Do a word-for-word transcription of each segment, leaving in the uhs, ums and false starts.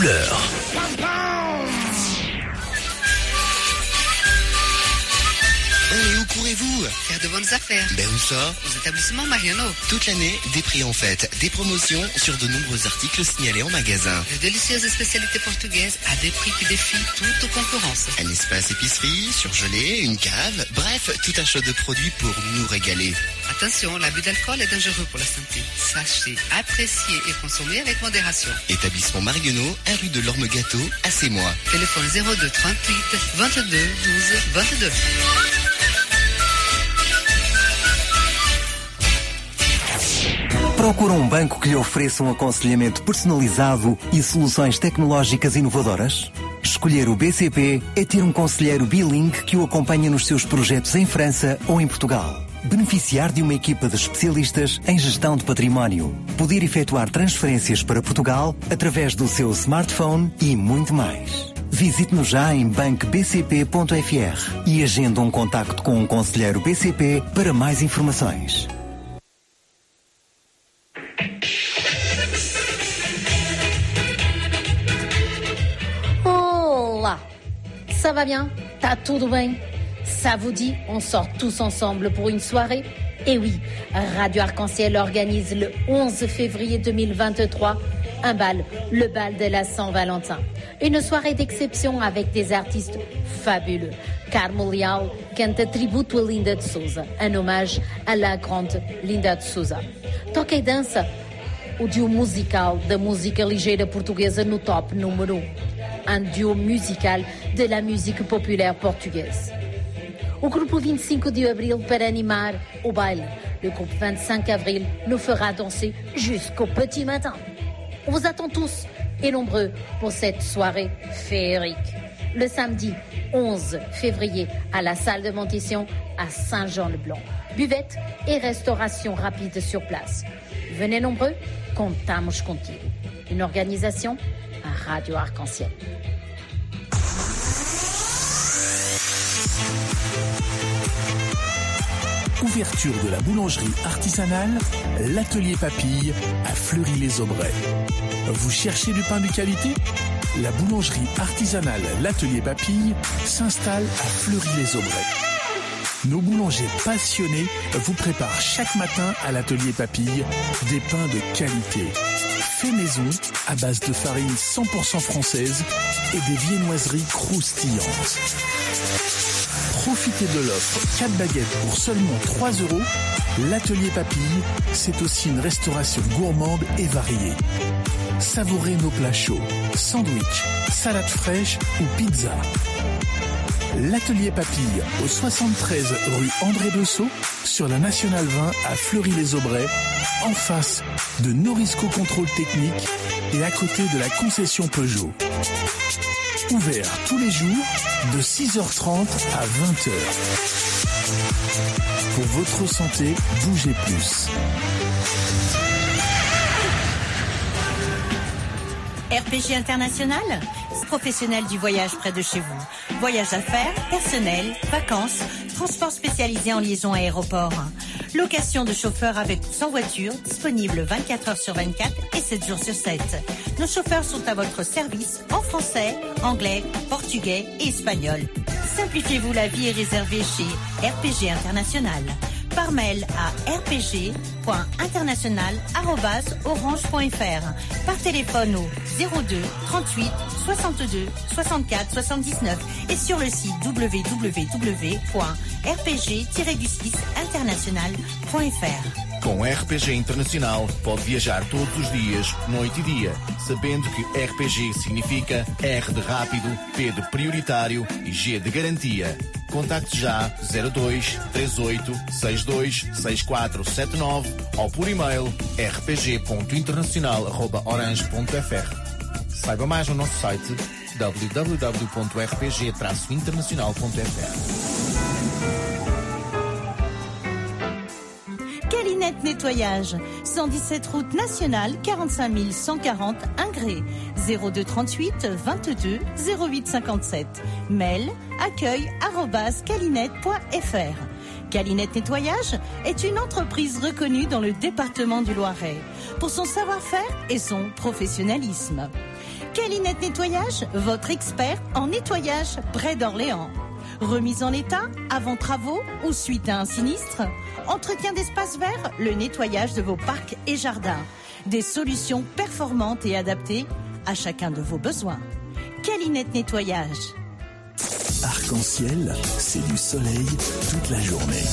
couleurs. Et où courez-vous? Faire de bonnes affaires. Ben où ça? Aux établissements Mariano. Toute l'année, des prix en fête, des promotions sur de nombreux articles signalés en magasin. De délicieuses spécialités portugaises à des prix qui défient toute concurrence. Un espace épicerie, surgelé, une cave, bref, tout un choix de produits pour nous régaler. Attention, l'abus d'alcool est dangereux pour la santé. Sachez apprécier et consommer avec modération. Établissement Mariano, un rue de l'Orme Gâteau, à Sémois. Téléphone zéro deux trente-huit vingt-deux douze vingt-deux. Procura um banco que lhe ofereça um aconselhamento personalizado e soluções tecnológicas inovadoras? Escolher o B C P é ter um conselheiro bilingue que o acompanha nos seus projetos em França ou em Portugal. Beneficiar de uma equipa de especialistas em gestão de património. Poder efetuar transferências para Portugal através do seu smartphone e muito mais. Visite-nos já em banco b c p ponto f r e agenda um contacto com um conselheiro B C P para mais informações. Olá, ça va bien? Tá tudo bem? Ça vous dit, on sort tous ensemble pour une soirée? Eh oui, Radio Arc-en-Ciel organise le onze février deux mille vingt-trois un bal, le bal de la Saint-Valentin. Une soirée d'exception avec des artistes fabuleux. Carmo Leal canta tributo a Linda de Souza, un hommage à la grande Linda de Souza. Toca e dança o duo musical da música ligeira portuguesa no top número um. Un duo musical de la musique populaire portugaise. O grupo vingt-cinq de avril para animar o baile. Le groupe vingt-cinq avril nous fera danser jusqu'au petit matin. On vous attend tous et nombreux pour cette soirée féerique. Le samedi onze février à la salle de Montesson à Saint-Jean-le-Blanc. Buvette et restauration rapide sur place. Venez nombreux, contamos contigo. Une organisation à Radio Arc-en-Ciel. Ouverture de la boulangerie artisanale, l'atelier Papille à Fleury-les-Aubrais. Vous cherchez du pain de qualité? La boulangerie artisanale l'atelier Papille s'installe à Fleury-les-Aubrais. Nos boulangers passionnés vous préparent chaque matin à l'atelier Papille des pains de qualité. Fait maison à base de farine cent pour cent française et des viennoiseries croustillantes. Profitez de l'offre quatre baguettes pour seulement trois euros. L'atelier Papille, c'est aussi une restauration gourmande et variée. Savourez nos plats chauds, sandwich, salade fraîche ou pizza. L'atelier Papille au soixante-treize rue André Bessot sur la Nationale vingt à Fleury-les-Aubrais, en face de Norisco Contrôle Technique et à côté de la concession Peugeot. Ouvert tous les jours de six heures trente à vingt heures. Pour votre santé, bougez plus. R P G International, professionnel du voyage près de chez vous. Voyage d'affaires, personnel, vacances, transport spécialisé en liaison aéroport. Location de chauffeurs avec ou sans voiture, disponible vingt-quatre heures sur vingt-quatre et sept jours sur sept. Nos chauffeurs sont à votre service en français, anglais, portugais et espagnol. Simplifiez-vous la vie et réservez chez R P G International. Par mail à r p g point international arobase orange point f r. Par téléphone au zéro deux trente-huit soixante-deux soixante-quatre soixante-dix-neuf et sur le site w w w point r p g tiret du six international point f r. Com R P G Internacional pode viajar todos os dias, noite e dia, sabendo que R P G significa R de rápido, P de prioritário e G de garantia. Contacte já zero dois três oito seis dois seis quatro sete nove ou por e-mail r p g ponto internacional arroba orange ponto f r. Saiba mais no nosso site w w w ponto r p g traço internacional ponto f r. Calinette Nettoyage, cent dix-sept route nationale, quarante-cinq mille cent quarante Ingré, zéro deux trente-huit vingt-deux zéro huit cinquante-sept. Mail accueil arobase calinette point f r. Calinette Nettoyage est une entreprise reconnue dans le département du Loiret pour son savoir-faire et son professionnalisme. Calinette Nettoyage, votre expert en nettoyage près d'Orléans. Remise en état, avant travaux ou suite à un sinistre. Entretien d'espaces verts, le nettoyage de vos parcs et jardins. Des solutions performantes et adaptées à chacun de vos besoins. Calinette Nettoyage. Arc-en-ciel, c'est du soleil toute la journée.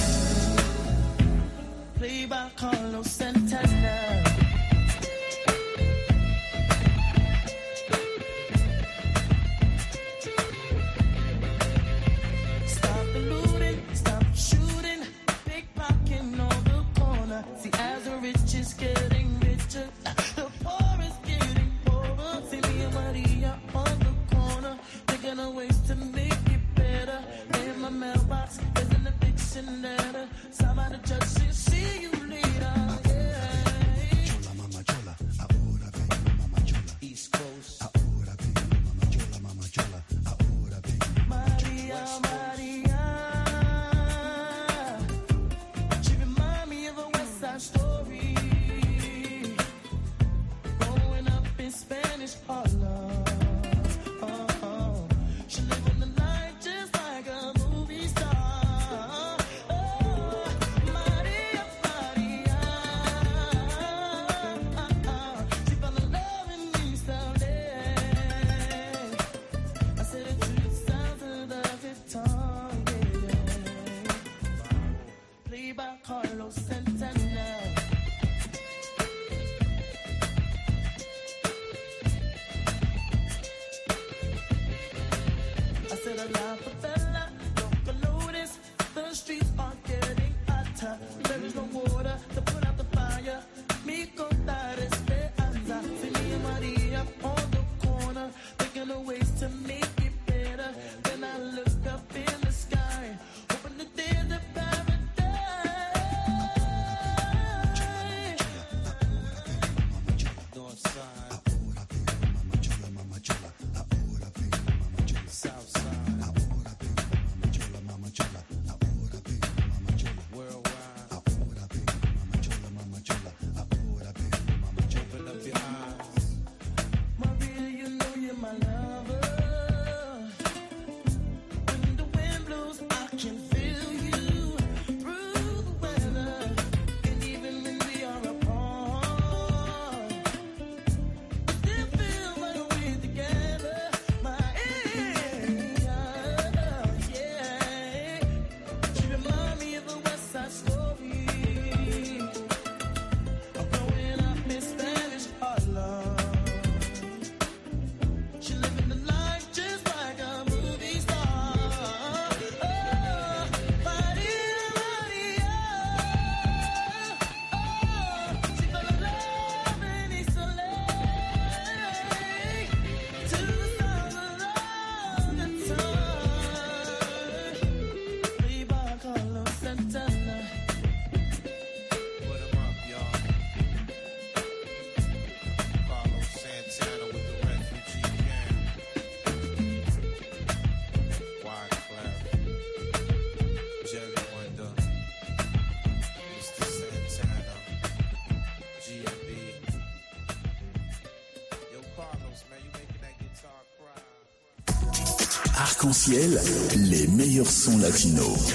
Arc-en-ciel, les meilleurs sons latinos.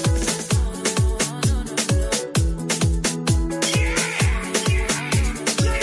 Yeah.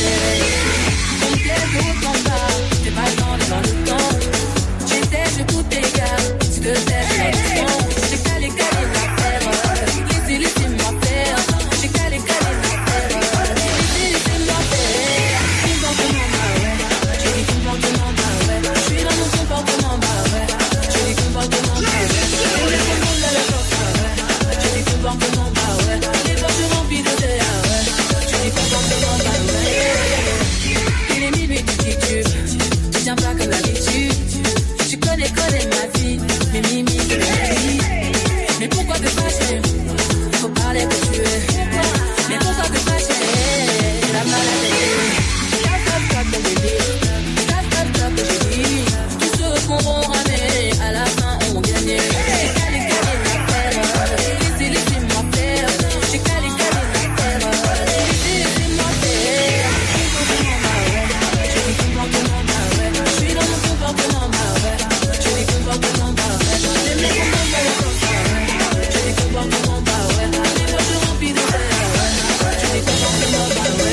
Comme quelques routes en bas, j'ai pas le temps devant le temps. J'étais, je coûte tes gars, tu te têtes, j'ai l'addiction. J'ai calé, calé l'affaire, laissez, laissez-moi faire. J'ai calé, calé l'affaire, laissez, laissez-moi faire. Comportement, bah ouais, j'ai dit comportement, bah ouais. Je suis dans mon comportement, bah ouais, j'ai dit comportement, bah ouais. On est trop monde à la force, bah ouais, j'ai dit comportement, bah ouais. Les portes remplies de terre, ouais, j'ai dit comportement, bah ouais. Il est minuit, tu titubes, tu tiens pas comme d'habitude. Tu connais, connais ma vie, mes mimiques et mes vie. Mais pourquoi te fâcher? Faut parler que tu es. Mais pourquoi te fâcher? La maladie. Stop, stop, stop, mon bébé. Stop, stop, stop, que j'ai dit. Tous ceux qu'on va ramener, à la fin on gagne. J'ai calé, calé l'affaire. Laissez, laissez-moi faire. J'ai calé, calé l'affaire. Laissez, laissez-moi faire. Comportement, bah ouais. J'ai dit comportement, bah ouais. Je suis dans mon comportement, bah ouais. J'ai des comportements, bah ouais. Les mecs ont pas le temps, bah ouais. J'ai des comportements, bah ouais. Les poches remplies de terre, ouais. J'ai des comportements, bah ouais.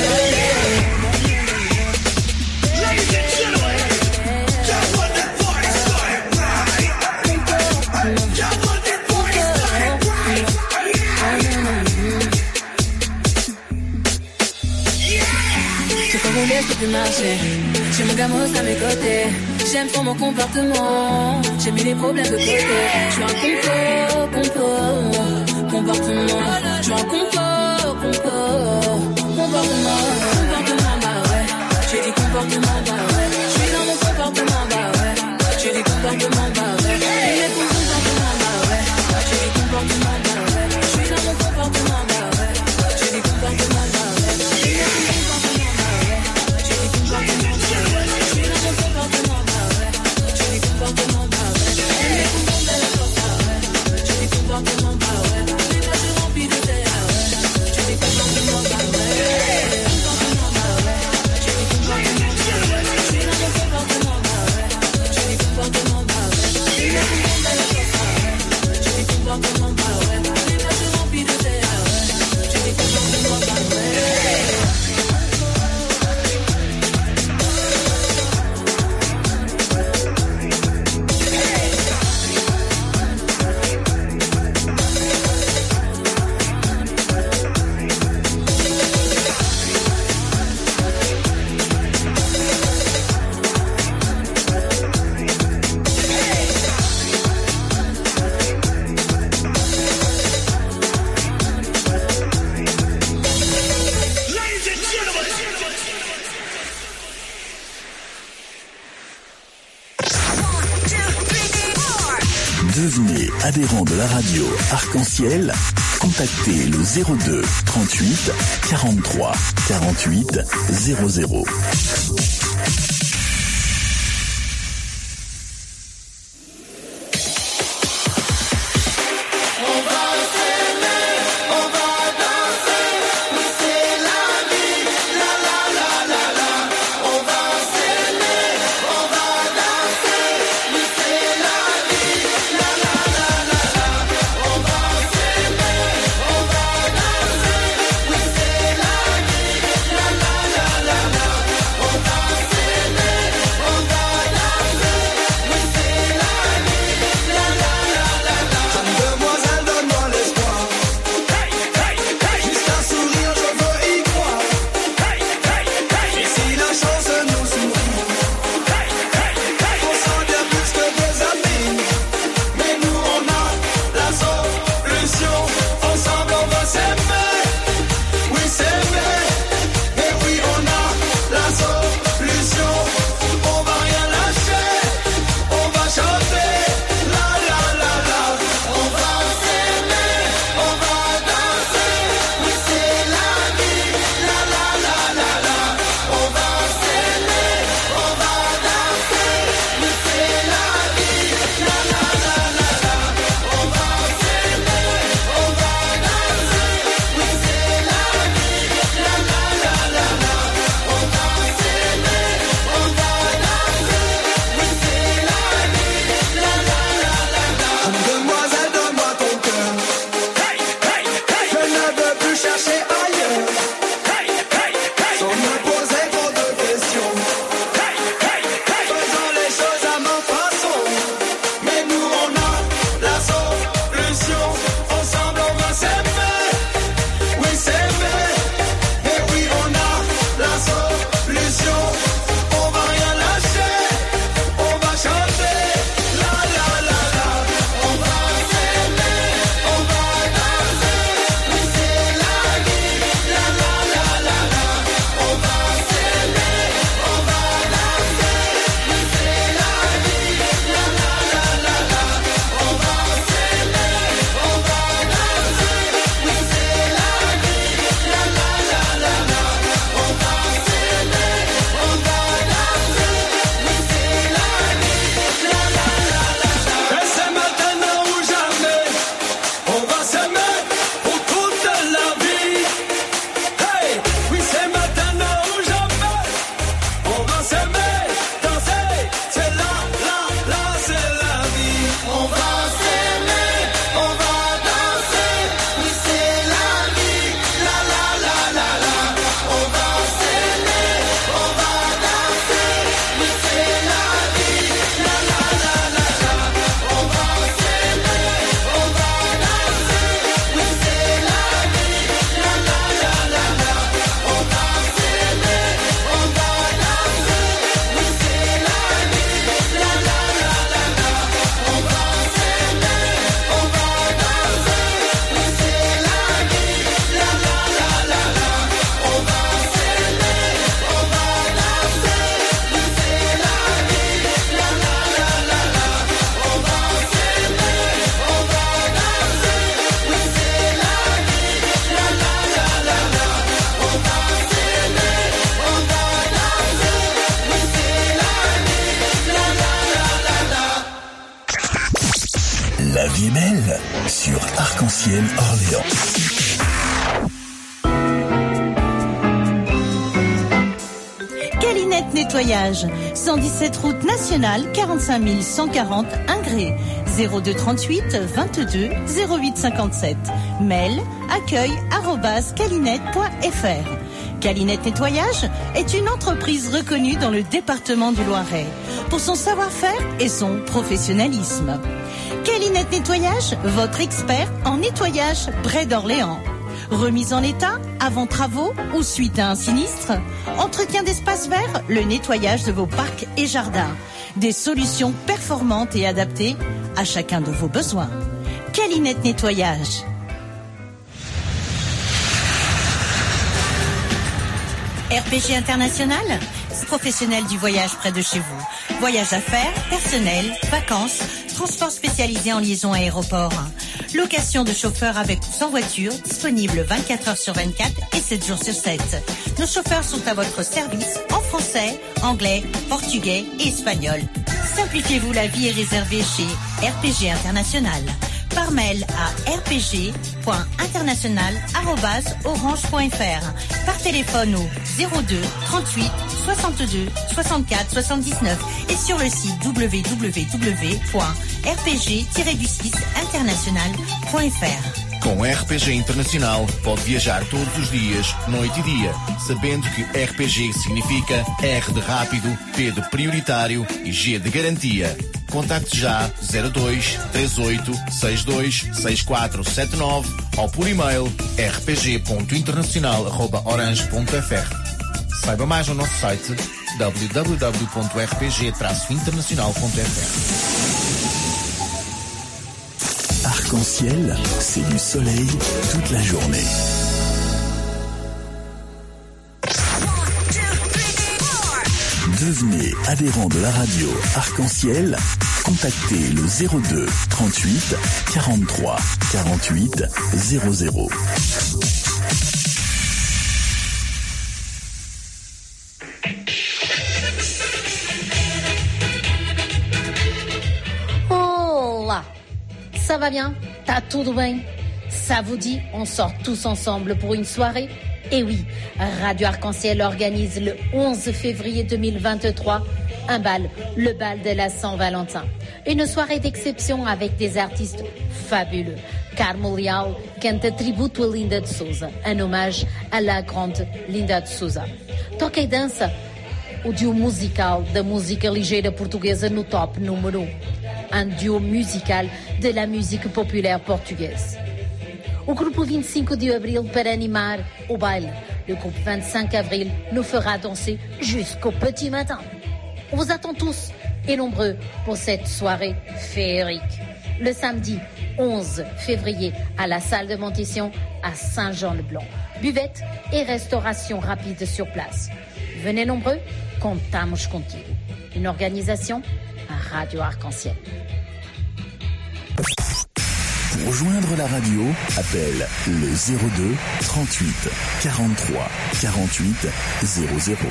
Ladies and gentlemen, y'all want that party started right? Y'all want that party started right? C'est pas mon laisse, je peux marcher. J'ai mon gamos à mes côtés. J'aime trop mon comportement. J'ai mis les problèmes de côté. Je suis un compo, compo, comportement. Je suis un compo, compo, comportement. Comportement, bah ouais. J'ai dit comportement, bah ouais. Je suis dans mon comportement, bah ouais. J'ai dit comportement, bah ouais. Il est pour comportement, bah ouais. J'ai dit comportement, bah ouais. Je suis dans mon comportement, bah ouais. J'ai dit comportement, bah ouais. Il est pour comportement, bah ouais. J'ai dit comportement, bah ouais. Je suis dans mon comportement, bah ouais. J'ai dit comportement, bah ouais. Il est pour monde à la force, bah ouais. J'ai dit comportement, bah ouais. Les poches remplies de terre, ouais. J'ai dit comportement, bah ouais. Comportement, bah ouais. J'ai dit comportement, bah ouais. Je suis dans mon comportement, bah ouais. J'ai dit comportement, bah ouais. Il est pour monde à la force, bah ouais. J'ai dit comportement, bah ouais. Les poches remplies de terre, ouais. J'ai dit comportement, bah ouais. Ladies and gentlemen, Devenez adhérent de la radio Arc-en-Ciel. Contactez le zéro deux trente-huit quarante-trois quarante-huit zéro zéro. on va vie est belle sur Arc-en-Ciel Orléans. Calinette Nettoyage, cent dix-sept route nationale, quarante-cinq mille cent quarante Ingré, zéro deux trente-huit vingt-deux zéro huit cinquante-sept. Mail accueil arobase calinette point fr. Calinette Nettoyage est une entreprise reconnue dans le département du Loiret pour son savoir-faire et son professionnalisme. Calinette Nettoyage, votre expert en nettoyage près d'Orléans. Remise en état, avant travaux ou suite à un sinistre. Entretien d'espaces verts, le nettoyage de vos parcs et jardins. Des solutions performantes et adaptées à chacun de vos besoins. Calinette Nettoyage. R P G International, professionnel du voyage près de chez vous. Voyage affaires, personnel, vacances, transport spécialisé en liaison aéroport. Location de chauffeurs avec ou sans voiture, disponible vingt-quatre heures sur vingt-quatre et sept jours sur sept. Nos chauffeurs sont à votre service en français, anglais, portugais et espagnol. Simplifiez-vous la vie et réservez chez R P G International. Par mail à r p g point international arobase orange point f r. Par téléphone au zéro deux trente-huit soixante-deux soixante-quatre soixante-dix-neuf et sur le site w w w point r p g tiret du six international point f r. Com R P G Internacional pode viajar todos os dias, noite e dia, sabendo que R P G significa R de rápido, P de prioritário e G de garantia. Contacte já zero dois três oito seis dois seis quatro sete nove ou por e-mail r p g ponto internacional arroba orange ponto f r. Saiba mais no nosso site w w w ponto r p g traço internacional ponto f r. Arc-en-Ciel, c'est du soleil toute la journée. Devenez adhérent de la radio Arc-en-Ciel. Contactez le zéro deux trente-huit quarante-trois quarante-huit zéro zéro. Olá! Ça va bien? Tá tudo bem? Ça vous dit, on sort tous ensemble pour une soirée? Et oui, Radio Arc-en-Ciel organise le onze février deux mille vingt-trois un bal, le bal de la Saint-Valentin. Une soirée d'exception avec des artistes fabuleux. Carmo Leal canta tributo a Linda de Souza, un hommage à la grande Linda de Souza. Toca e dança o duo musical da música ligeira portuguesa no top número um. Un duo musical de la musique populaire portugaise. O grupo vingt-cinq de avril para animar o baile. Le groupe vingt-cinq avril nous fera danser jusqu'au petit matin. On vous attend tous et nombreux pour cette soirée féerique. Le samedi onze février à la salle de Montession à Saint-Jean-le-Blanc. Buvette et restauration rapide sur place. Venez nombreux, contamos contigo. Une organisation à Radio Arc-en-Ciel. Pour rejoindre la radio, appelle le zéro deux trente-huit quarante-trois quarante-huit zéro zéro.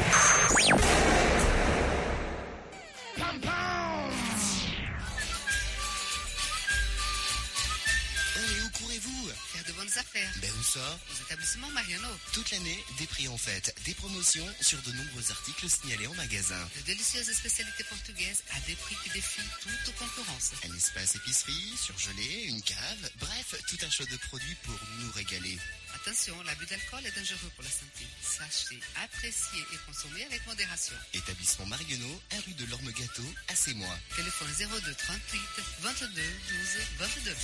Ben où ça? Aux établissements Mariano. Toute l'année, des prix en fête, des promotions sur de nombreux articles signalés en magasin. De délicieuses spécialités portugaises à des prix qui défient toute concurrence. Un espace épicerie, surgelé, une cave, bref, tout un choix de produits pour nous régaler. Attention, l'abus d'alcool est dangereux pour la santé. Sachez, apprécier et consommer avec modération. Établissement Mariano, un rue de l'Orme-Gâteau, à Sémois. Téléphone zéro deux trente-huit vingt-deux douze vingt-deux.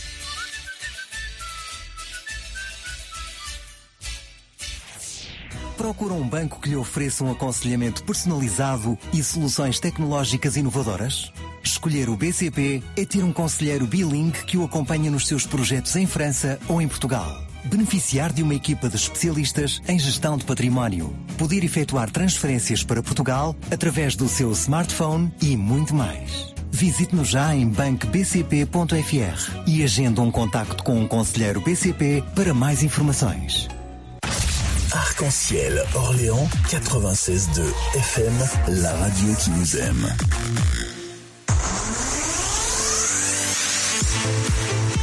Procura um banco que lhe ofereça um aconselhamento personalizado e soluções tecnológicas inovadoras? Escolher o B C P é ter um conselheiro bilingue que o acompanha nos seus projetos em França ou em Portugal. Beneficiar de uma equipa de especialistas em gestão de património. Poder efetuar transferências para Portugal através do seu smartphone e muito mais. Visite-nos já em banco b c p ponto f r e agenda um contacto com um conselheiro B C P para mais informações. Arc-en-Ciel Orléans quatre-vingt-seize deux F M, la radio qui vous aime.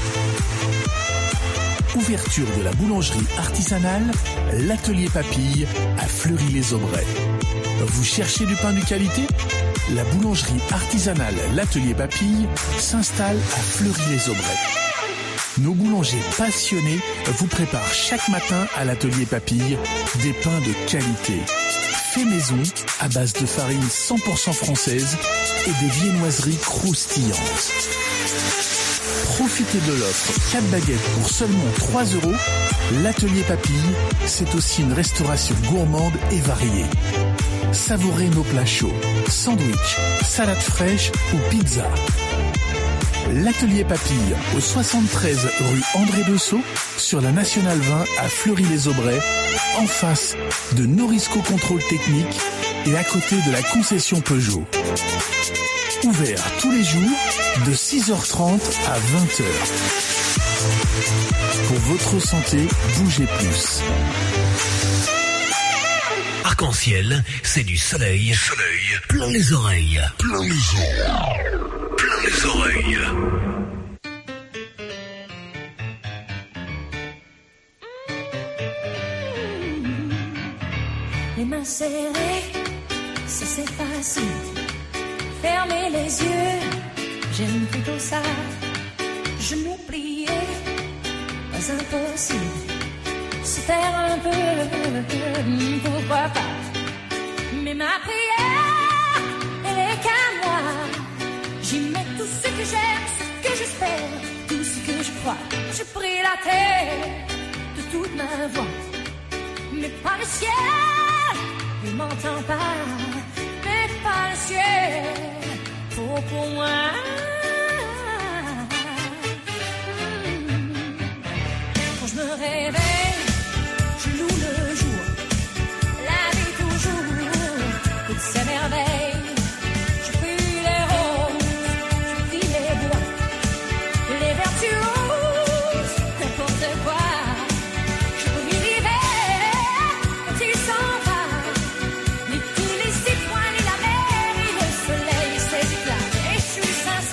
l'ouverture de la boulangerie artisanale, l'atelier Papille à Fleury-les-Aubrais. Vous cherchez du pain de qualité ? La boulangerie artisanale l'atelier Papille s'installe à Fleury-les-Aubrais. Nos boulangers passionnés vous préparent chaque matin à l'atelier Papille des pains de qualité. Fait maison à base de farine cent pour cent française et des viennoiseries croustillantes. Profitez de l'offre quatre baguettes pour seulement trois euros. L'atelier Papille, c'est aussi une restauration gourmande et variée. Savourez nos plats chauds, sandwich, salade fraîche ou pizza. L'atelier Papille au soixante-treize rue André Dessau sur la Nationale vingt à Fleury-les-Aubrais, en face de Norisco Contrôle Technique et à côté de la concession Peugeot. Ouvert tous les jours de six heures trente à vingt heures. Pour votre santé, bougez plus. Arc-en-ciel, c'est du soleil, soleil, plein les oreilles, plein les oreilles, plein les oreilles. Les mains serrées, ça c'est facile. Fermer les yeux, j'aime plutôt ça. Genoux pliés, pas impossible. Se taire un peu, pourquoi pas. Mais ma prière, elle est qu'à moi. J'y mets tout ce que j'aime, ce que j'espère, tout ce que je crois. Je prie la terre de toute ma voix, mais pas le ciel, il m'entend pas. Mais pas le ciel, pour pour moi. Quand je me réveille, je loue le jour, la vie toujours, toutes ces merveilles. Je brûle les roses, je vis les bois, les vertus, n'importe quoi. Je brûle l'hiver, quand il s'en va, mais tous les étoiles et la mer et le soleil, ses éclats. Et je suis sincère.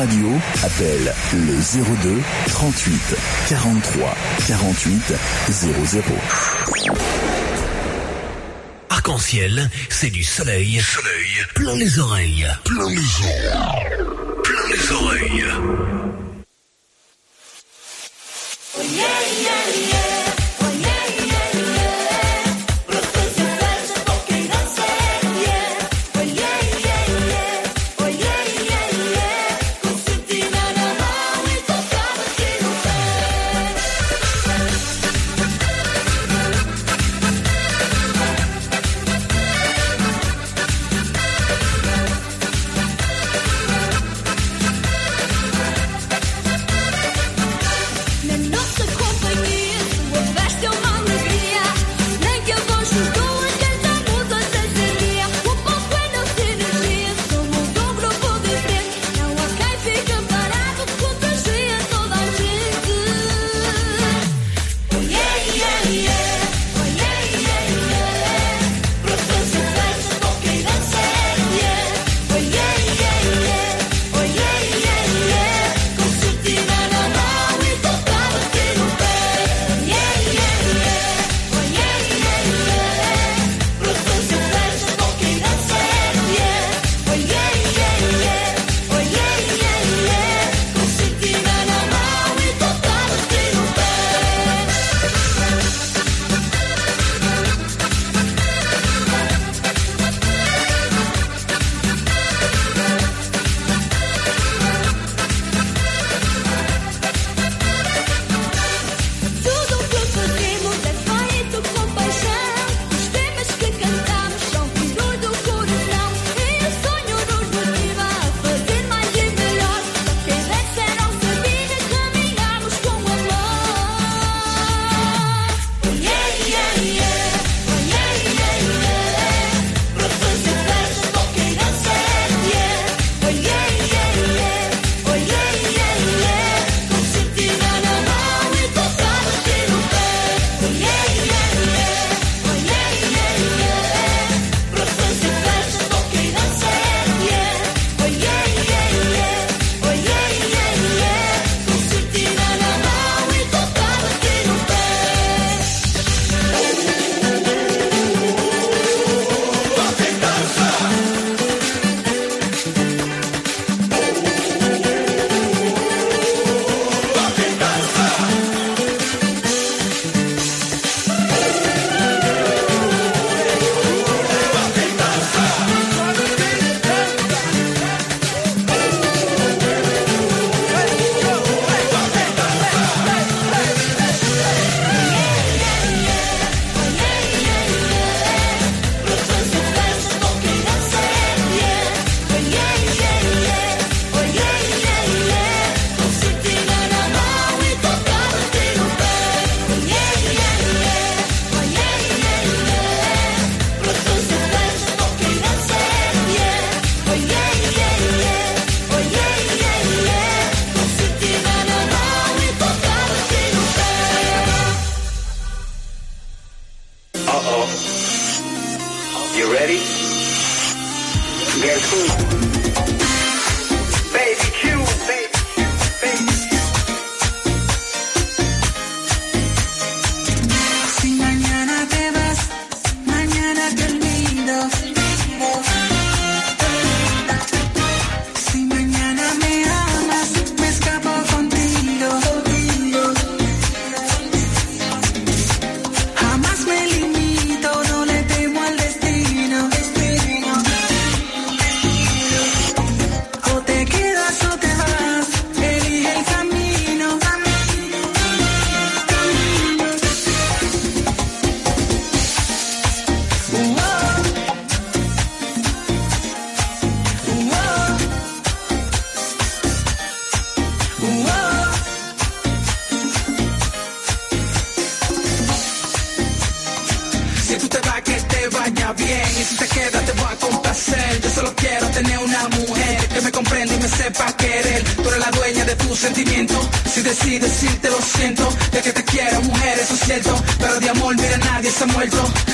radio, appelle le zéro deux trente-huit quarante-trois quarante-huit zéro zéro. Arc-en-ciel, c'est du soleil. Soleil. Plein les oreilles. Plein les oreilles. Plein les oreilles. Oh yeah, yeah, yeah.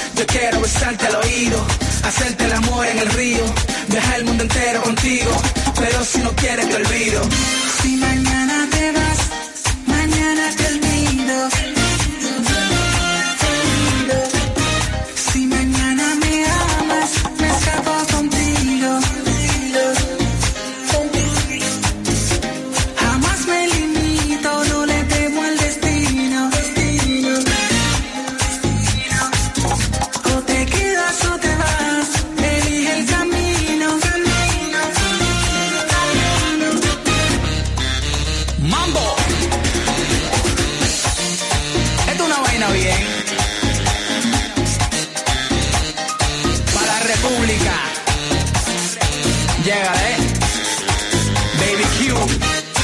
Hacerte el amor en el río, viajar el mundo entero contigo, pero si no quieres te olvido. Si mañana te vas, mañana te olvido. Si mañana me amas, me escapo contigo. Jamás me limito, no le temo al destino. O te quedas o te vas, elige el camino. Mambo. Esto es una vaina bien. Para la República. Llegale. Baby Q.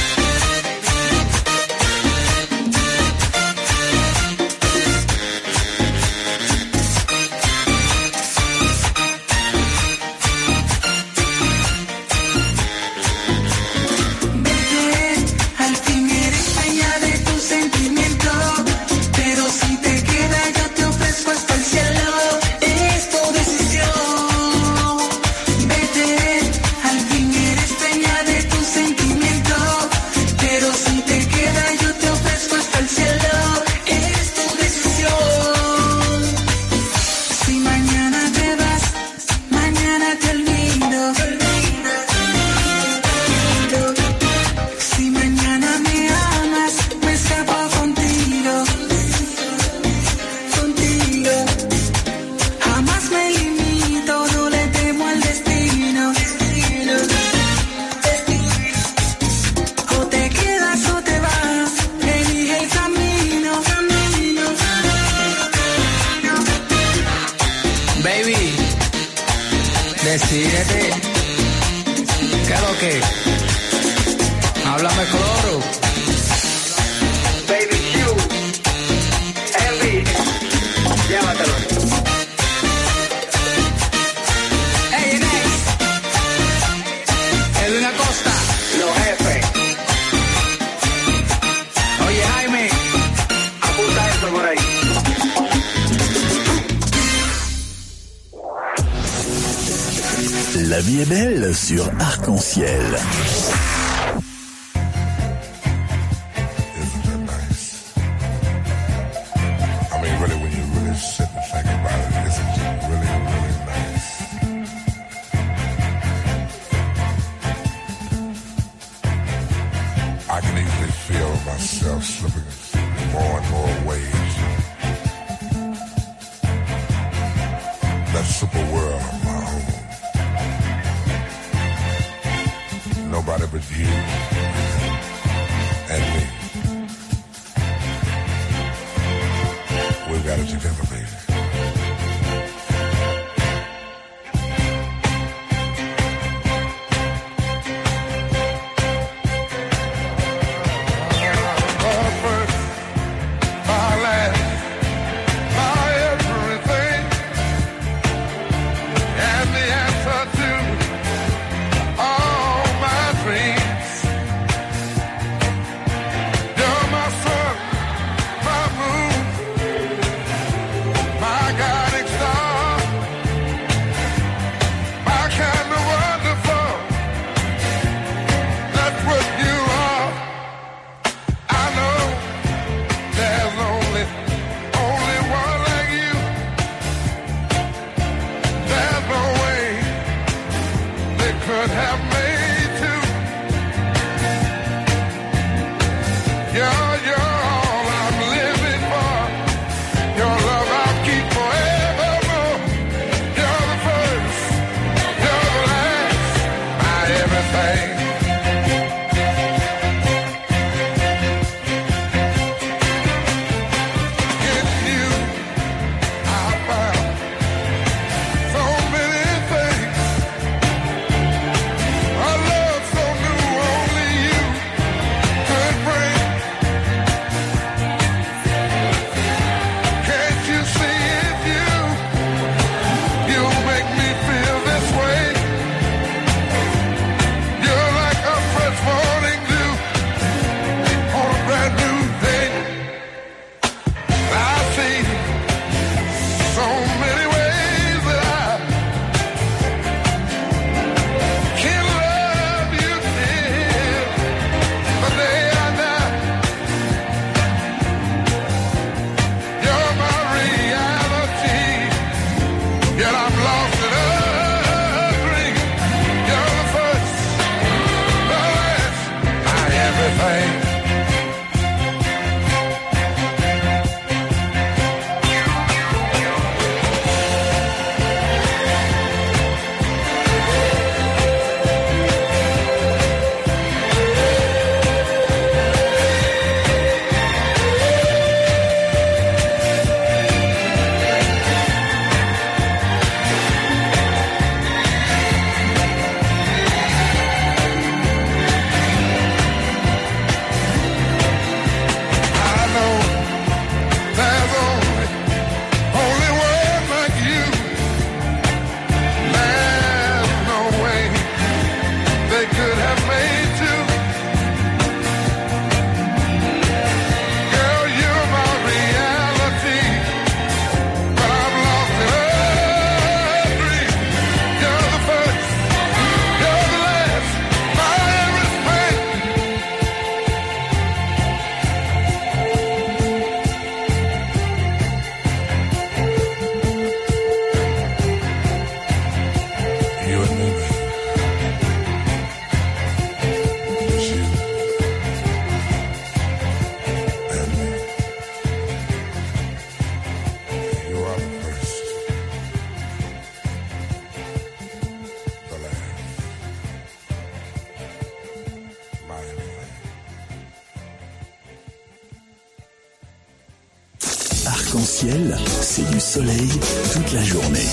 Al fin eres dueña de tu sentimiento, pero si te queda yo te ofrezco hasta el cielo. Es tu decisión. Vete, al fin eres dueña de tu sentimiento, pero si te queda yo te ofrezco hasta el cielo. Es tu decisión. Si mañana te vas, mañana te olvido. Si mañana me amas, me escapo contigo, contigo. Jamás me limito, no le temo al destino. O te quedas o te vas, elige el camino. Baby, decídete. ¿Qué es lo que? Háblame claro. Baby Q. Envy. Llévatelo. Hey, next. Edwin Acosta. Los jefes. Oye, Jaime. Apunta esto por ahí. La vie est belle sur Arc-en-Ciel. I mean, really, when you really sit and think about it, this is really, really nice. I can easily feel myself slipping more and more ways. That super world of my own. Nobody but you and me. We got it together, baby. My first, my last, my everything, and the answer to all my dreams. You're my sun, my moon, my guiding star, my kind of wonderful. That's what you are. I know there's only, only one like you. There's no way they could have made two. You're, you're all I'm living for. Your love I'll keep forevermore. You're the first, you're the last, my everything. In you, I found so many things. A love so new, only you could bring. Arc-en-ciel, c'est du soleil toute la journée.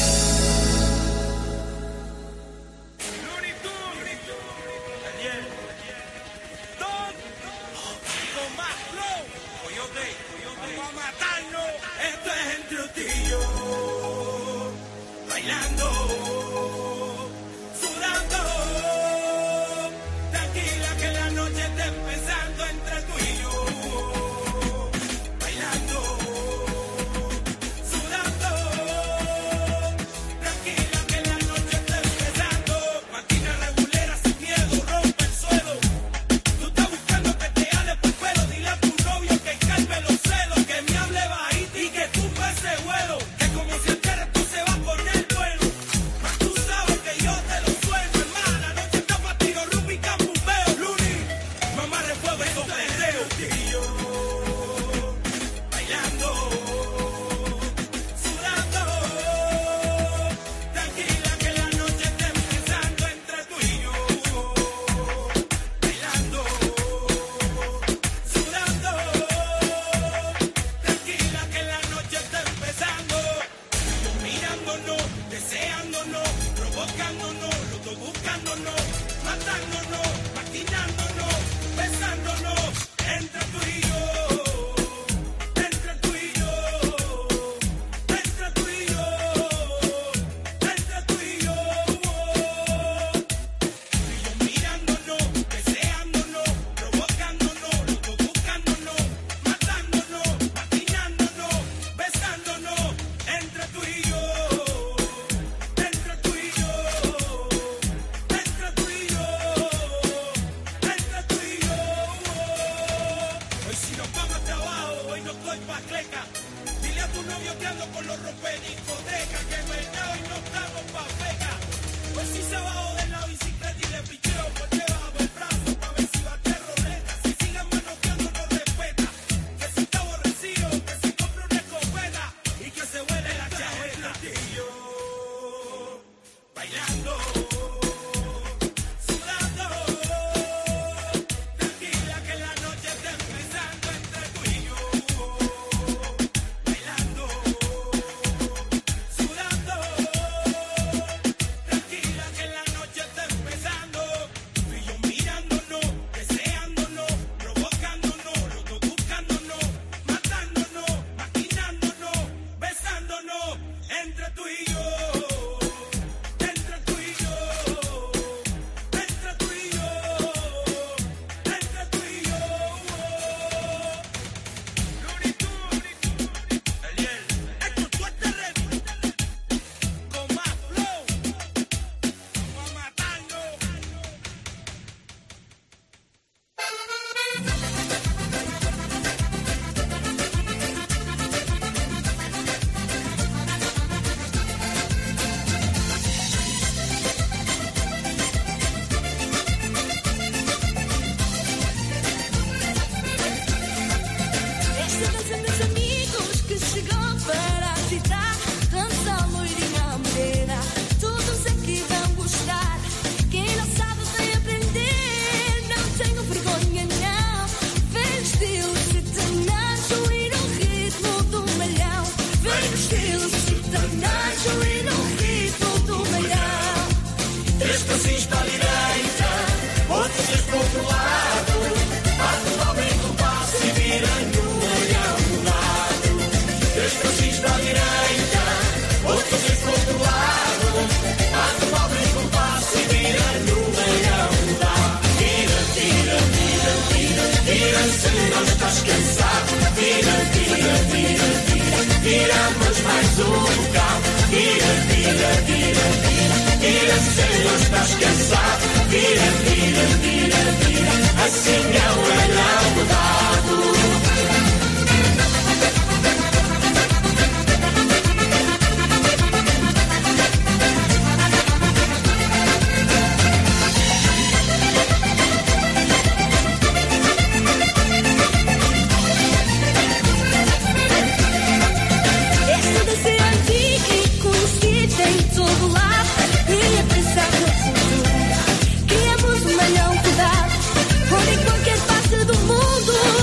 Queremos o melhor cuidado, por em qualquer parte do mundo.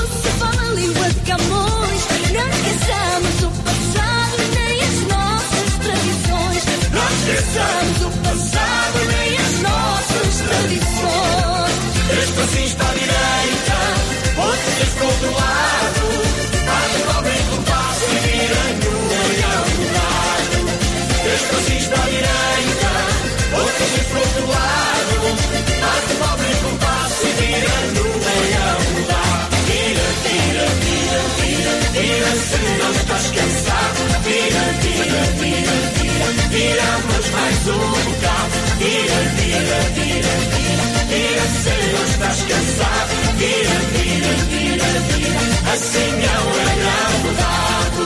Vira se não estás cansado. Vira, vira, vira, vira. Vira, mas mais um bocado. Vira, vira, vira, vira. Vira se não estás cansado. Vira, vira, vira, vira. Assim é o enamorado.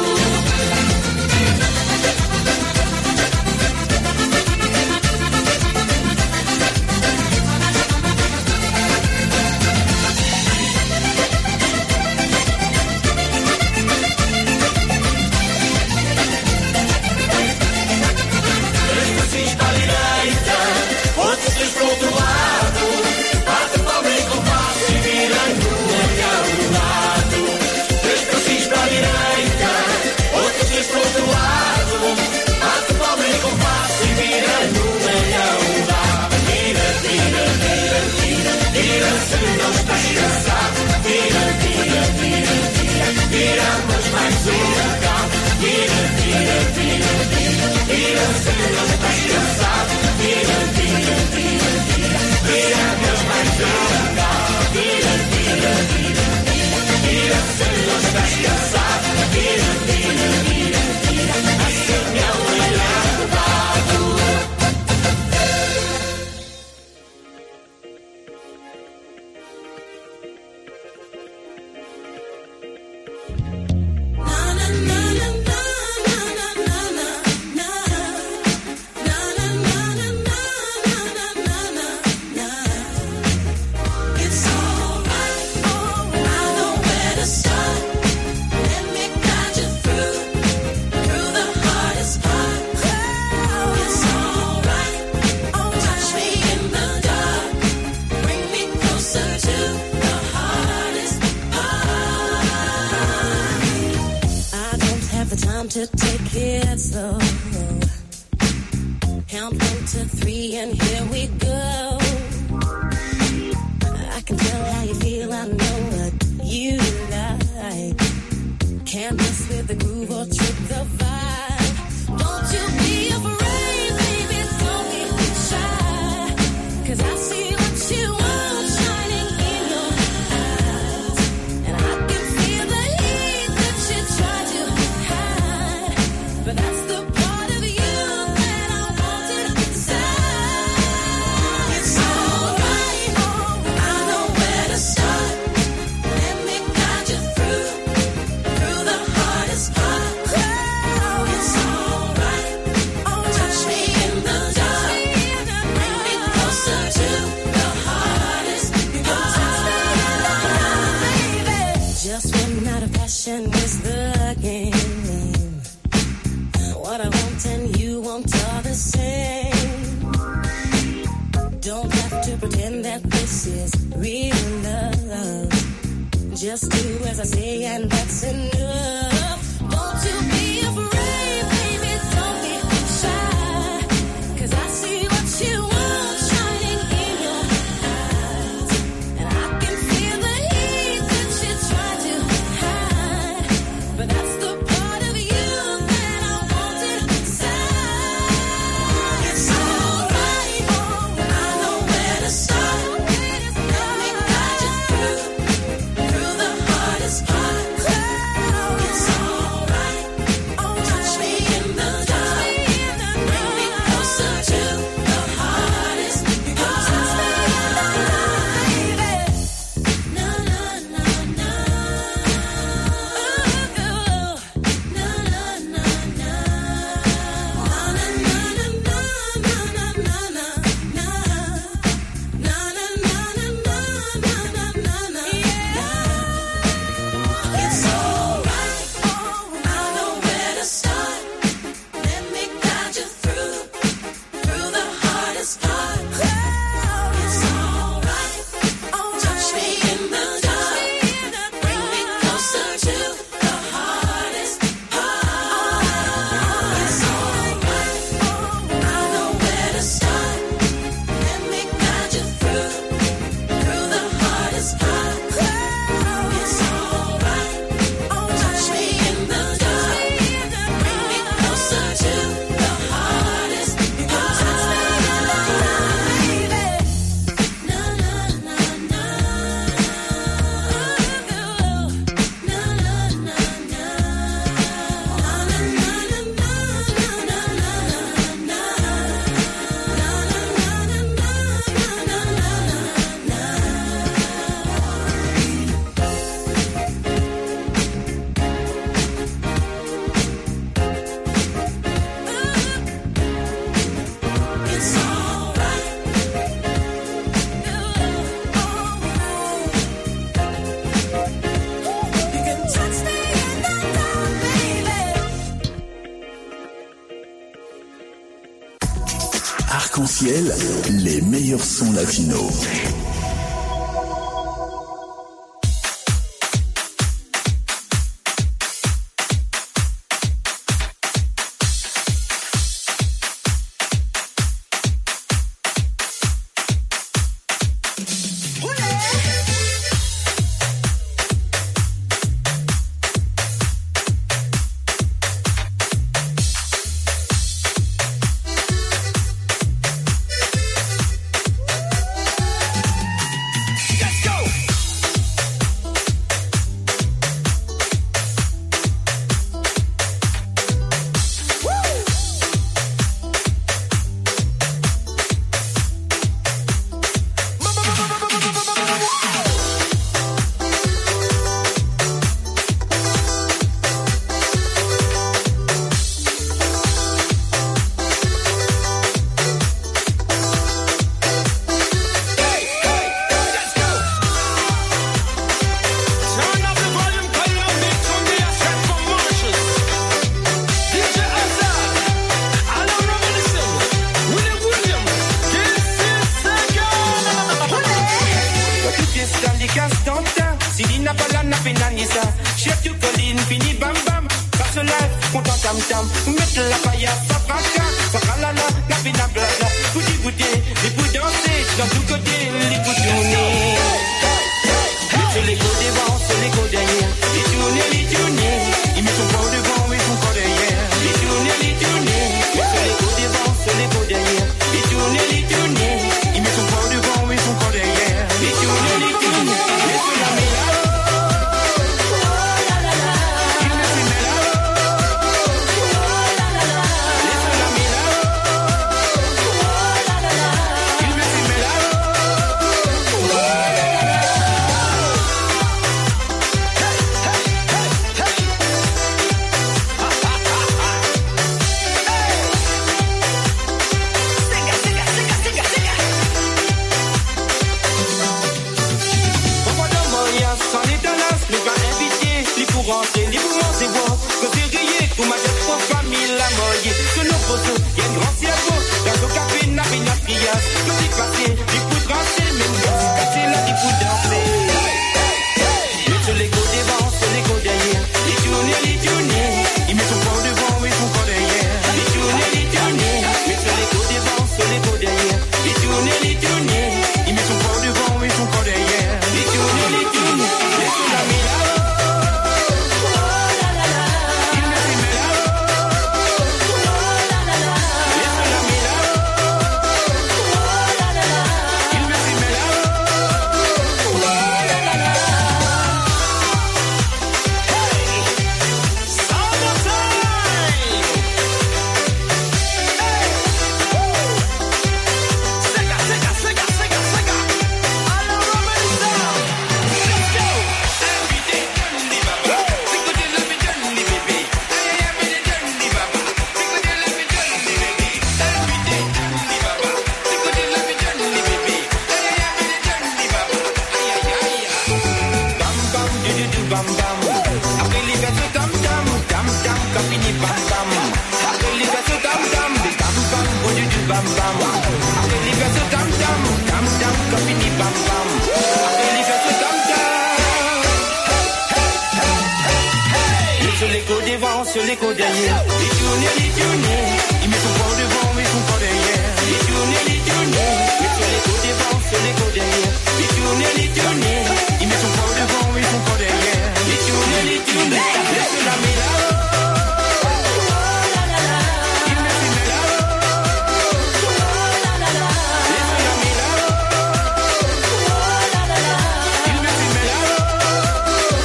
Pro outro lado, bate palma em compasso e vira no lado. Três passinhos para a direita, outros três pro outro lado, bate palma em compasso e vira no lado. Vira, vira, vira, vira, vira se não estás cansado. Vira, vira, vira, vira, vira, mas mais um bocado. Vira, vira, vira, vira, vira se não estás cansado. Vira, vira, vira. Vira, meus mais jogar. Vira, vira, vira, vira. Vira, se não estás cansado. Vira, vira, vira, vira. Assim é o enamorado. To take it slow. Count one to three and here we go. I can tell how you feel, I know what you like. Can't mess with the groove or trip the vibe. Don't you be afraid, baby, don't be shy. Cause I see what you want shining in your eyes. And I can feel the heat that you try to hide. But that's the part of you that I wanted inside. It's alright, I know where to start. Let me guide you through, through the hardest part. It's alright, touch me in the dark. Bring me closer to the hardest part. Just one out of passion is the game. What I want and you want are the same. Don't have to pretend that this is real love. Just do as I say and that's enough. Don't you be afraid, baby, don't be shy. Cause I see what you want shining in your eyes. And I can feel the heat that you try to hide. But that's the part of you that I wanted inside. It's alright, I know where to start. Let me guide you through, through the hardest part. It's alright. Arc-en-ciel, les meilleurs sons latinos.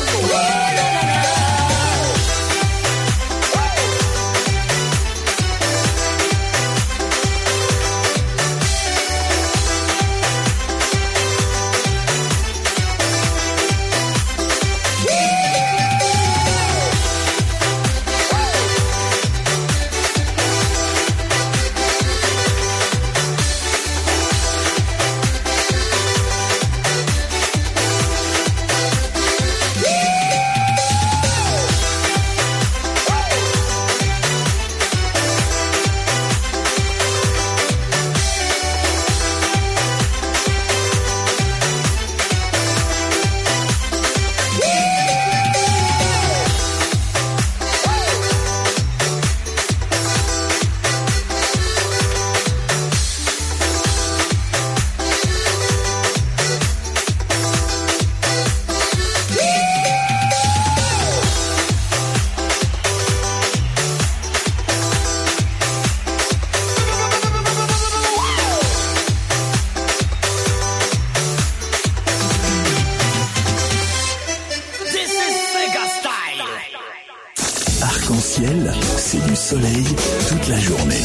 Hey! Arc-en-ciel, c'est du soleil toute la journée.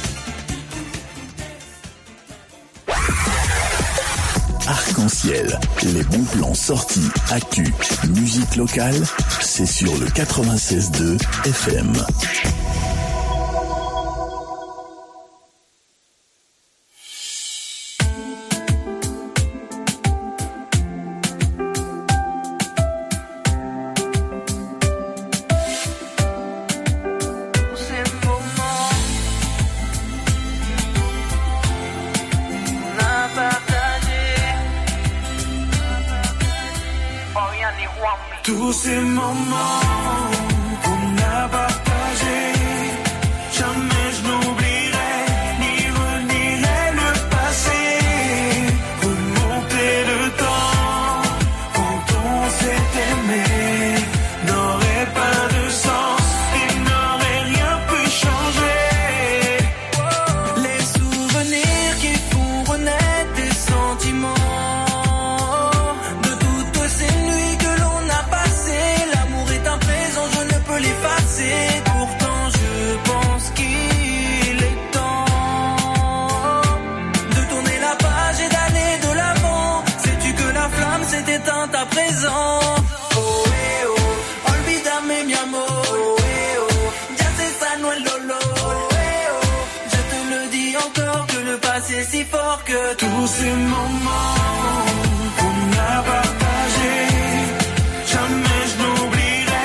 Arc-en-ciel, Les bons plans sortis, actu, musique locale, c'est sur le quatre-vingt-seize deux F M. Tous ces moments qu'on a partagés, jamais je n'oublierai ni renierai le passé. Remonter le temps quand on s'est aimé n'aurait pas de sens et n'aurait rien pu changer. Les souvenirs qui font renaître des sentiments. Pourtant je pense qu'il est temps de tourner la page et d'aller de l'avant. Sais-tu que la flamme s'est éteinte à présent? Oh eh oh, olvídame mi amor. Oh eh oh, ya se sanó el dolor. Oh eh oh, je te le dis encore que le passé est si fort que tous ces moments qu'on a partagés, jamais je n'oublie.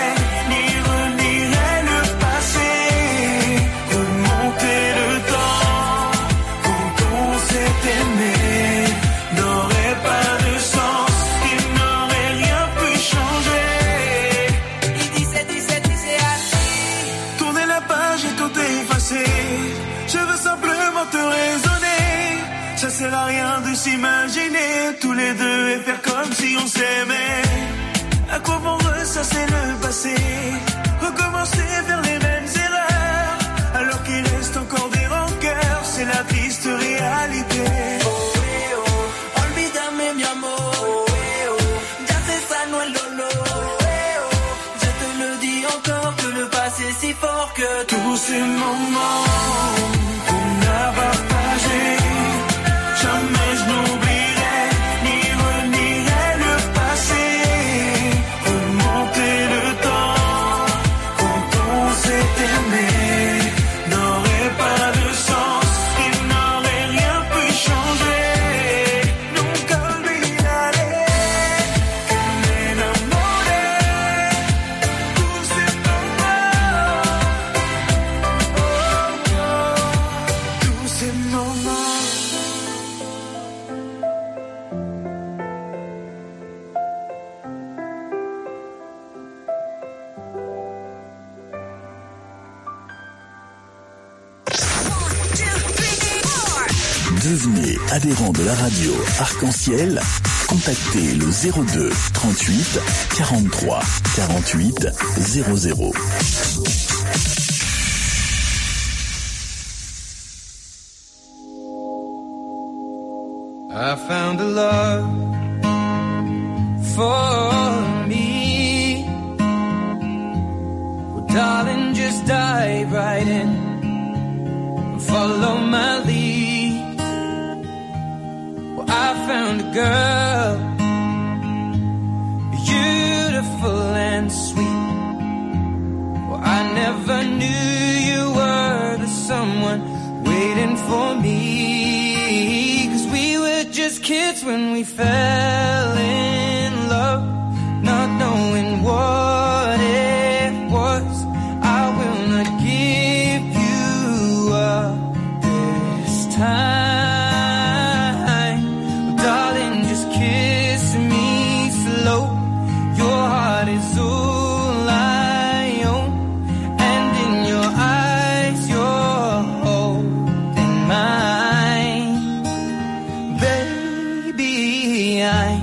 Je veux simplement te raisonner. Ça sert à rien de s'imaginer tous les deux et faire comme si on s'aimait. À quoi bon ressasser le passé, recommencer vers les mêmes erreurs, alors qu'il reste encore des rancœurs. C'est la triste réalité. Oh eh oh, olvídame mi amor. Oh eh oh, ya se sanó el dolor. Oh eh oh, je te le dis encore que le passé est si fort que tous ces moments qu'on a partagés, jamais je n'oublierai ni renierai le passé. Remonter le temps quand on s'est aimé n'aurait pas de sens et n'aurait rien pu changer. Nunca olvidaré que me enamoré. Tous ces moments, oh, oh, tous ces moments. Devenez adhérent de la radio Arc-en-Ciel. Contactez le zéro deux trente-huit quarante-trois quarante-huit zéro zéro. I found a love for me. Well, darling, just dive right in and follow my lead. Well, I found a girl, beautiful and sweet. Well, I never knew you were the someone waiting for me. 'Cause we were just kids when we fell in love, not knowing what it was. I will not give you up this time. Oh, darling, just kiss me slow. Your heart is all I own, and in your eyes you're holding mine. Baby, I'm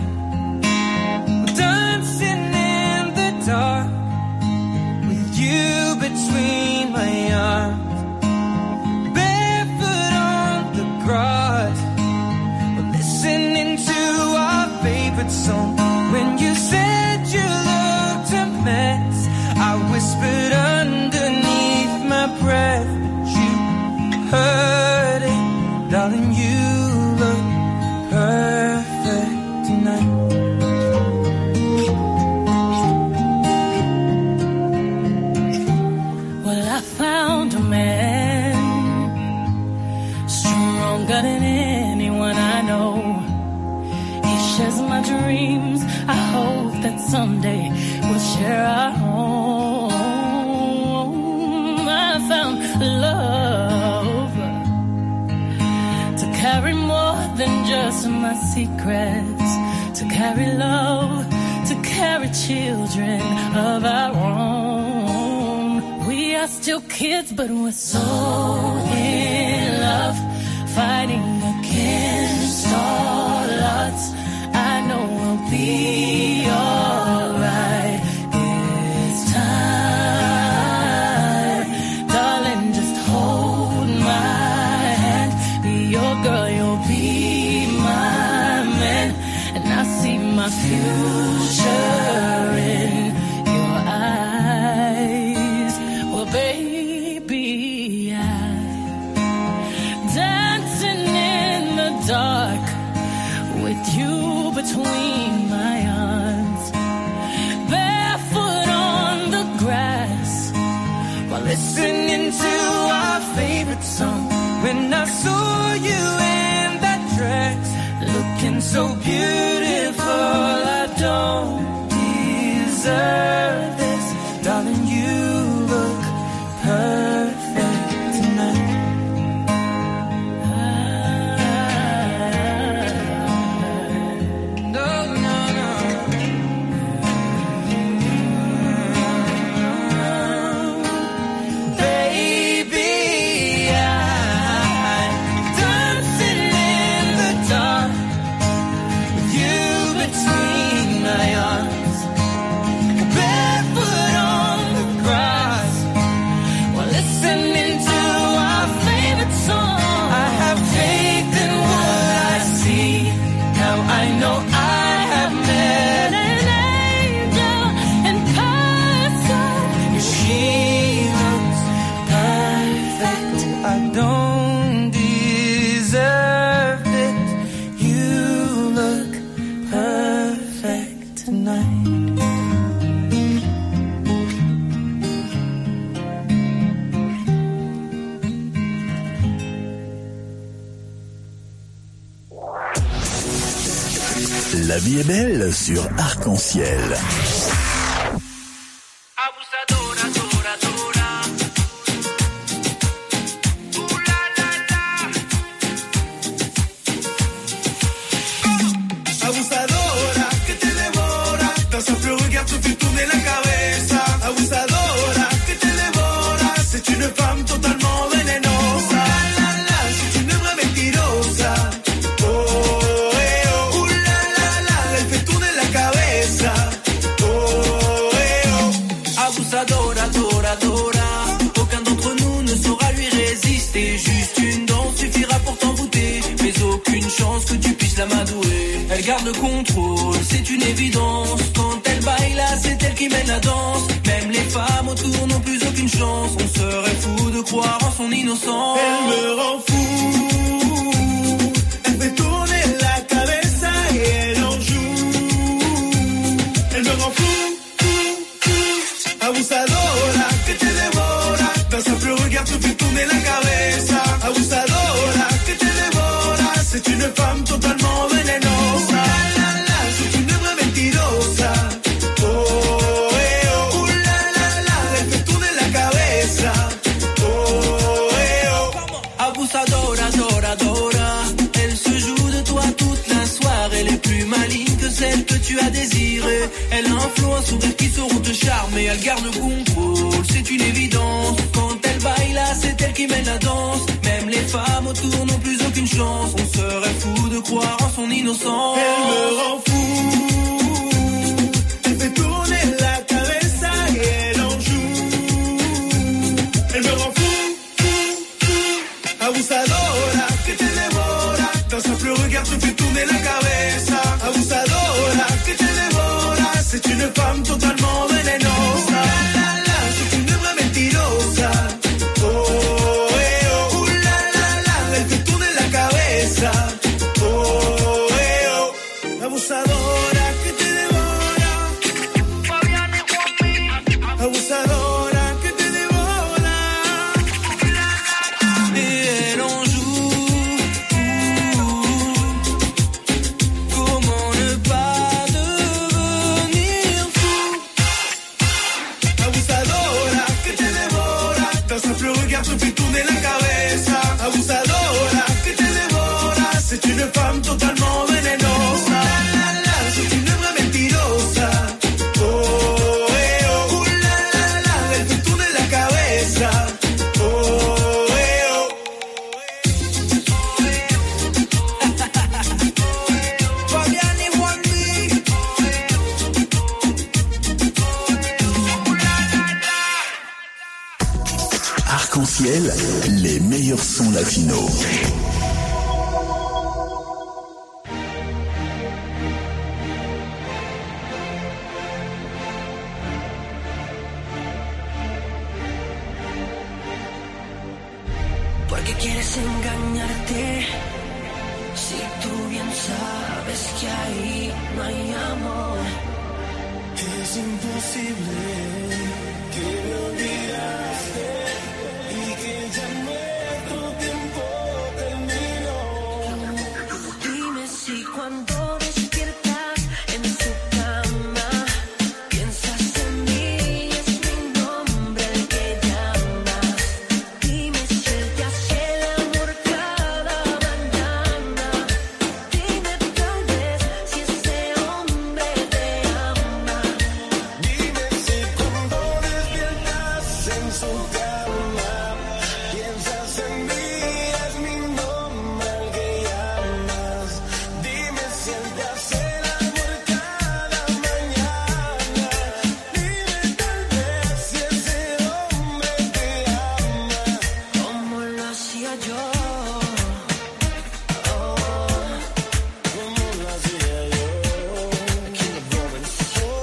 dancing in the dark with you between my arms, barefoot on the grass, listening to our favorite song. When you said you looked a mess, I whispered underneath my breath, but you heard it. Darling, you look perfect tonight. someday we'll share our home. I found love to carry more than just my secrets, to carry love, to carry children of our own. We are still kids, but we're so in love, fighting against all odds. I know we'll be alright this time. Darling, just hold my hand. Be your girl, you'll be my man. And I see my future in your eyes. Well, baby, I'm dancing in the dark with you between my arms, barefoot on the grass, while listening to our favorite song. When I saw you in that dress, looking so beautiful, I don't deserve this. Darling, you look perfect tonight. La vie est belle sur Arc-en-Ciel. Abusadora, que te devora, tan simple regard te fait tourner la cabeza. Abusadora, que te devora, c'est une femme totalement venenosa. La, la, la, c'est une vraie mentirosa. Oh, eh, oh, ouh, la, la, la, elle fait tourner la cabeza. Oh, eh, oh. Abusadora, dora, dora, aucun d'entre nous ne saura lui résister. Juste une danse suffira pour t'envoûter, mais aucune chance que tu puisses l'amadouer. Elle garde le contrôle, c'est une évidence. Quand elle baille là, c'est elle qui mène la danse. Même les femmes autour n'ont plus aucune chance. On serait fou de croire en son innocence. Elle me rend fou. Elle fait tourner la cabeza et elle en joue. Elle me rend fou, fou, fou. Abusadora, que te devora, d'un simple regard te fait tourner la cabeza. Abusadora, que te devora, c'est une femme totalement venenosa. Celle que tu as désirée, elle a un flot, un sourire qui sauront te charmer. Elle garde le contrôle, c'est une évidence. Quand elle baille là, c'est elle qui mène la danse. Même les femmes autour n'ont plus aucune chance. On serait fou de croire en son innocence. Elle me rend fou. Elle fait tourner la cabeza et elle en joue. Elle me rend fou, fou, fou. Abusadora, que te devora, d'un simple regard te fait tourner la cabeza. Abusadora, que te devora, c'est une femme totalement venenosa. La, la, la, c'est une vraie mentirosa. Oh, eh, oh, ouh, la, la, la, elle fait tourner la cabeza. Oh, eh, oh, abusadora, que te devora. Abusadora, que te devora. Et elle en joue. Comment ne pas devenir garçon fait tourner la cabeza. Abusadora, que te devora. C'est une femme totalement venenosa. La, la, la, c'est une vraie mentirosa. Oh, eh, oh, uh, la, la, la, elle fait tourner la cabeza. Oh, eh, oh. Fabián y Juan Luis. Arc-en-ciel, les meilleurs sons latinos. ¿Por qué quieres engañarte? Si tú bien sabes que ahí no hay amor. Es imposible que me olvidaste y que ya nuestro tiempo terminó. Dime si cuando despiertas en su cama piensas en mí y es mi nombre el que llamas. Dime si él te hace el amor cada mañana. Dime tal vez si ese hombre te ama. Dime si cuando despiertas en su cama piensas en mí, es mi nombre el que llamas. Dime si él te hace el amor cada mañana. Dime tal vez si ese hombre te ama. Como lo hacía yo. Como lo hacía yo. King of Romance.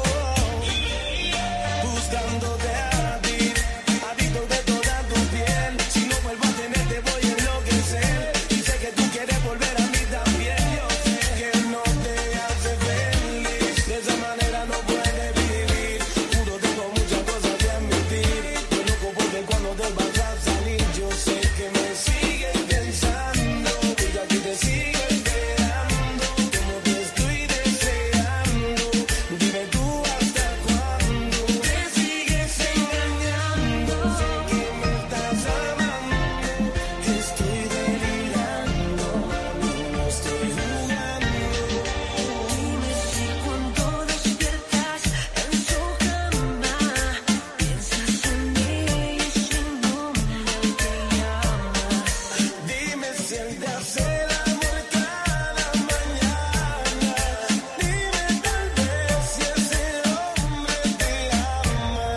Buscándote a ti, adicto de toda tu piel. Si no vuelvo a tenerte voy a enloquecer. Y sé que tú quieres volver a mí también. Yo sé que no te hace feliz. De esa manera no puedes vivir. Juro tengo muchas cosas que admitir. Estoy loco porque cuando te vas a salir yo sé que me sigues pensando. Y yo aquí te sigo esperando. Como te estoy deseando. Dime tú hasta cuándo Te sigues engañando. sé que me estás amando. Que estoy delirando. No estoy jugando. Dime si cuando despiertas en su cama piensas en mí y es mi nombre el que llamas. Dime si él te hace el amor cada mañana. Dime tal vez si ese hombre te ama.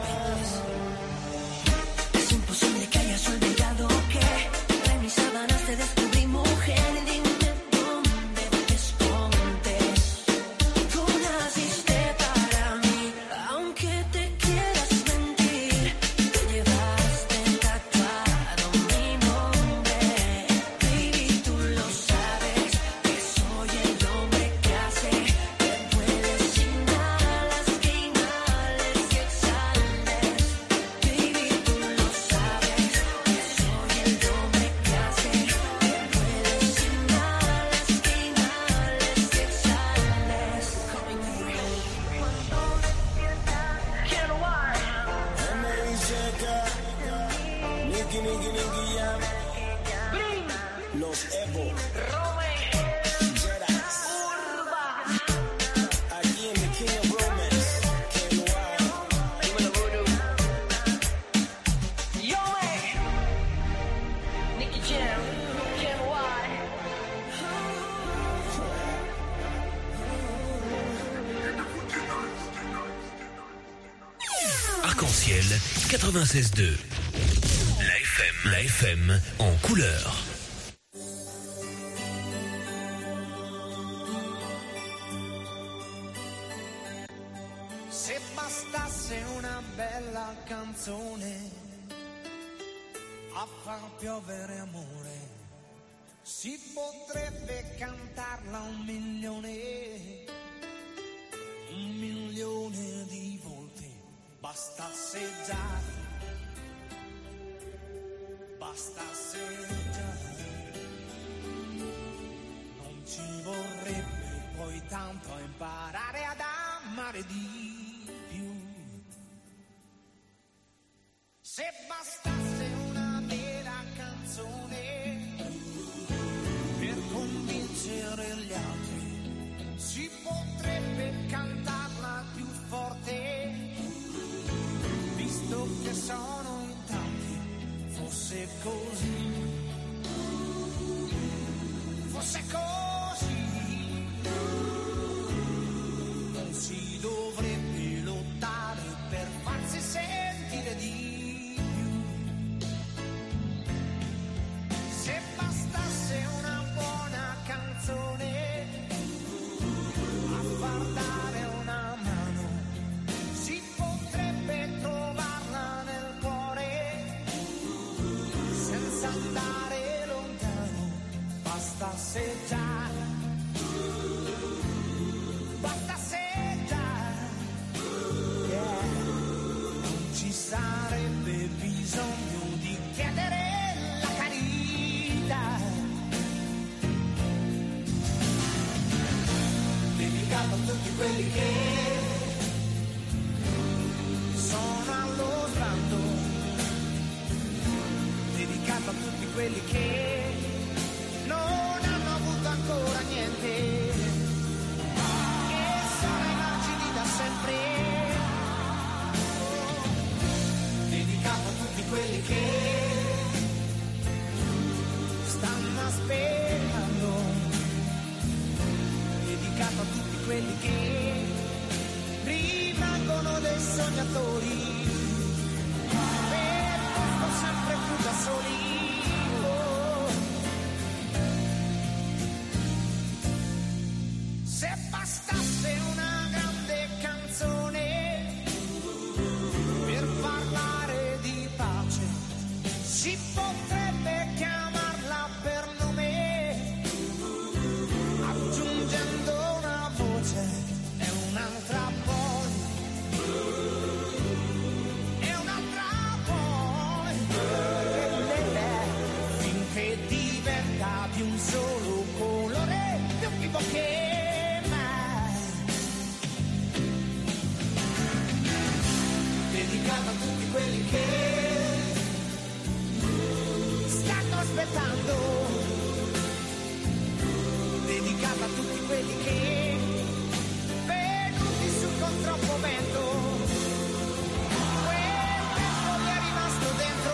Es imposible que hayas olvidado que en mis sábanas te descubrí mujer. Dime dónde te escondes. Tú naciste para mí, aunque te quieras mentir. Te llevaste tatuado mi nombre. Baby, tú lo sabes que soy el hombre que hace que vueles, inhalas, que inhales, que exhales. Baby, tú lo sabes que soy el hombre que hace que vueles, inhalas, que inhales, que exhales. Coming through. Cuando despiertas, quiero why. Emery Seca, Nicky, Nicky, Nicky Jam, Los Evo, Jeras, aquí en The King of Romance, K Y, dímelo Voodoo. Yo, eh. Nicky Jam, Ken Y. Arc-en-ciel quatre-vingt-seize deux. La F M, la F M en couleur. Se bastasse una bella canzone a far piovere amore, si potrebbe cantarla un milione, un milione di volte. Bastasse già, bastasse già, non ci vorrebbe poi tanto imparare ad amare di più. Se bastasse una canzone per convincere gli altri. Si potrebbe cantarla più forte, visto che sono in tanti. Fosse così, fosse così, non si dovrebbe lottare per farsi sentire di più. Se bastasse una buona canzone a far dare una mano, si potrebbe trovarla nel cuore senza andare lontano. Bastasse già, bastasse già, yeah. Non ci sarebbe bisogno di chiedere la carità. Dedicato a tutti quelli che sono allo sbando, dedicato a tutti quelli che non hanno avuto ancora niente e sono ai margini da sempre. Dedicato a tutti quelli che stanno aspettando, dedicato a tutti quelli che rimangono dei sognatori per posto sempre più da soli. Se bastasse una grande canzone per parlare di pace, si potrebbe chiamarla per nome, aggiungendo una voce e un'altra poi, e un'altra poi, finché diventa di un solo colore, più vivo che dedicato a tutti quelli che stanno aspettando, dedicato a tutti quelli che venuti su con troppo vento, quel vento mi è rimasto dentro.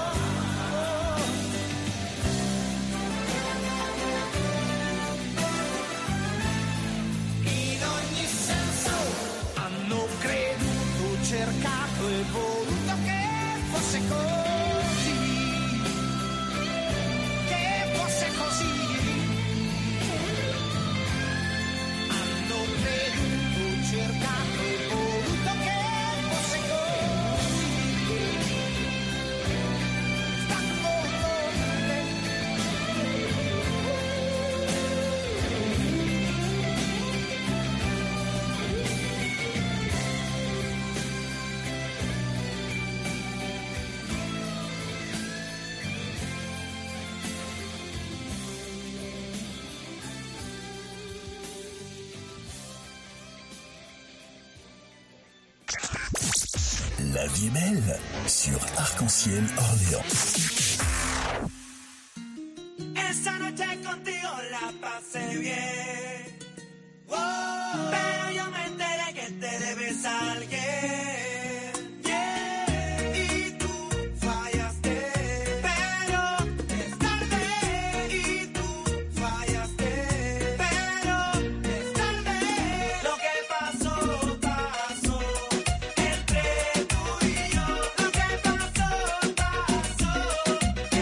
In ogni senso hanno creduto, cercato e voluto che fosse così, che fosse così. Hanno creduto, cercato e voluto che fosse così. Stanno con La vie est belle sur Arc-en-Ciel Orléans. Esta noche contigo la pasé bien, oh, pero yo me enteré que te debes a alguien, yeah, y tú fallaste, pero es tarde, y tú fallaste, pero es tarde. Lo que pasó, pasó entre tú y yo. Lo que pasó, pasó entre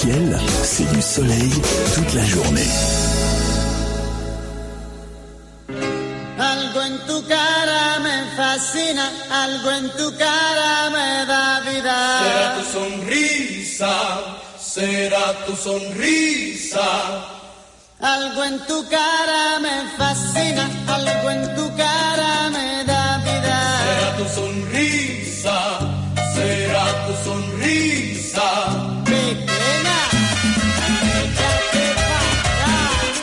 Arc-en-Ciel, c'est du soleil toute la journée. Algo en tu cara me fascina, algo en tu cara me da vida. Será tu sonrisa, será tu sonrisa. Algo en tu cara me fascina, algo en tu cara me da vida. Será tu sonrisa, será tu sonrisa. Pequeña, échate para acá.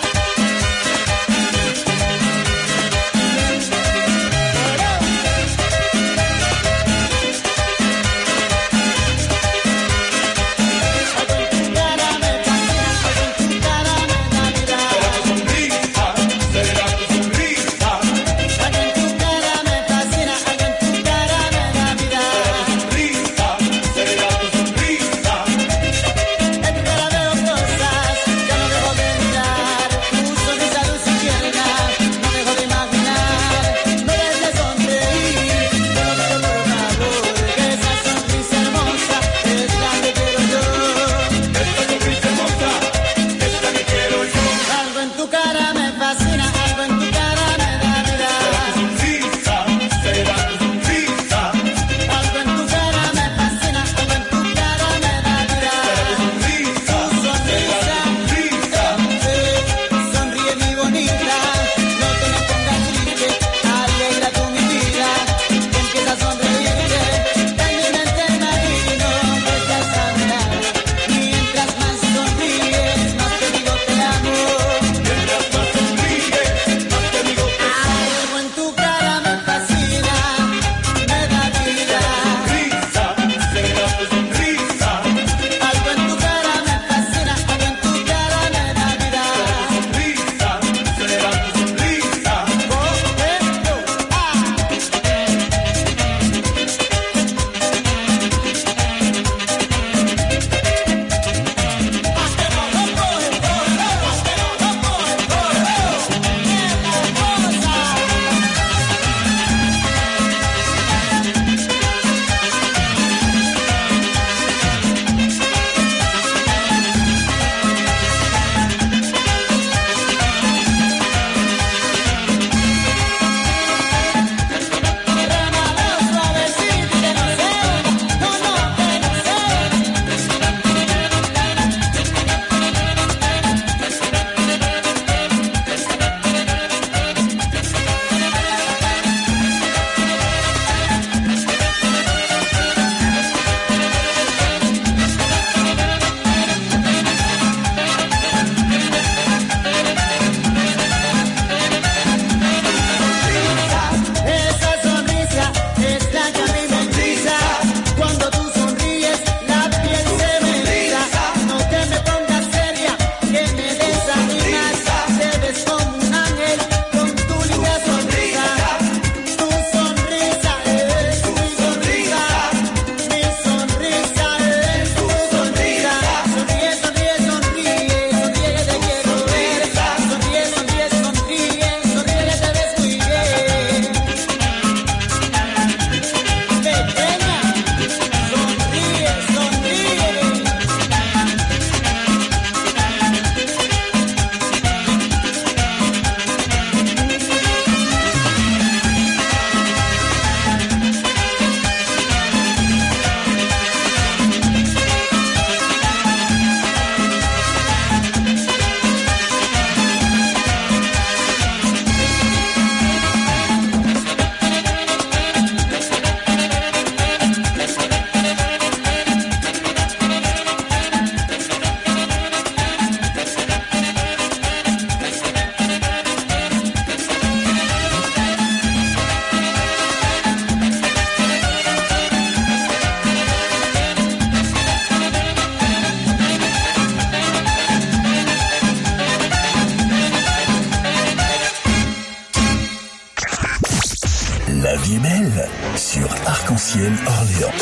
La vie est belle sur Arc-en-Ciel Orléans.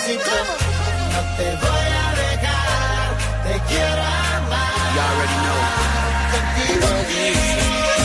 suavecito. No te voy a dejar, te quiero amar. You already know. Contigo quiero.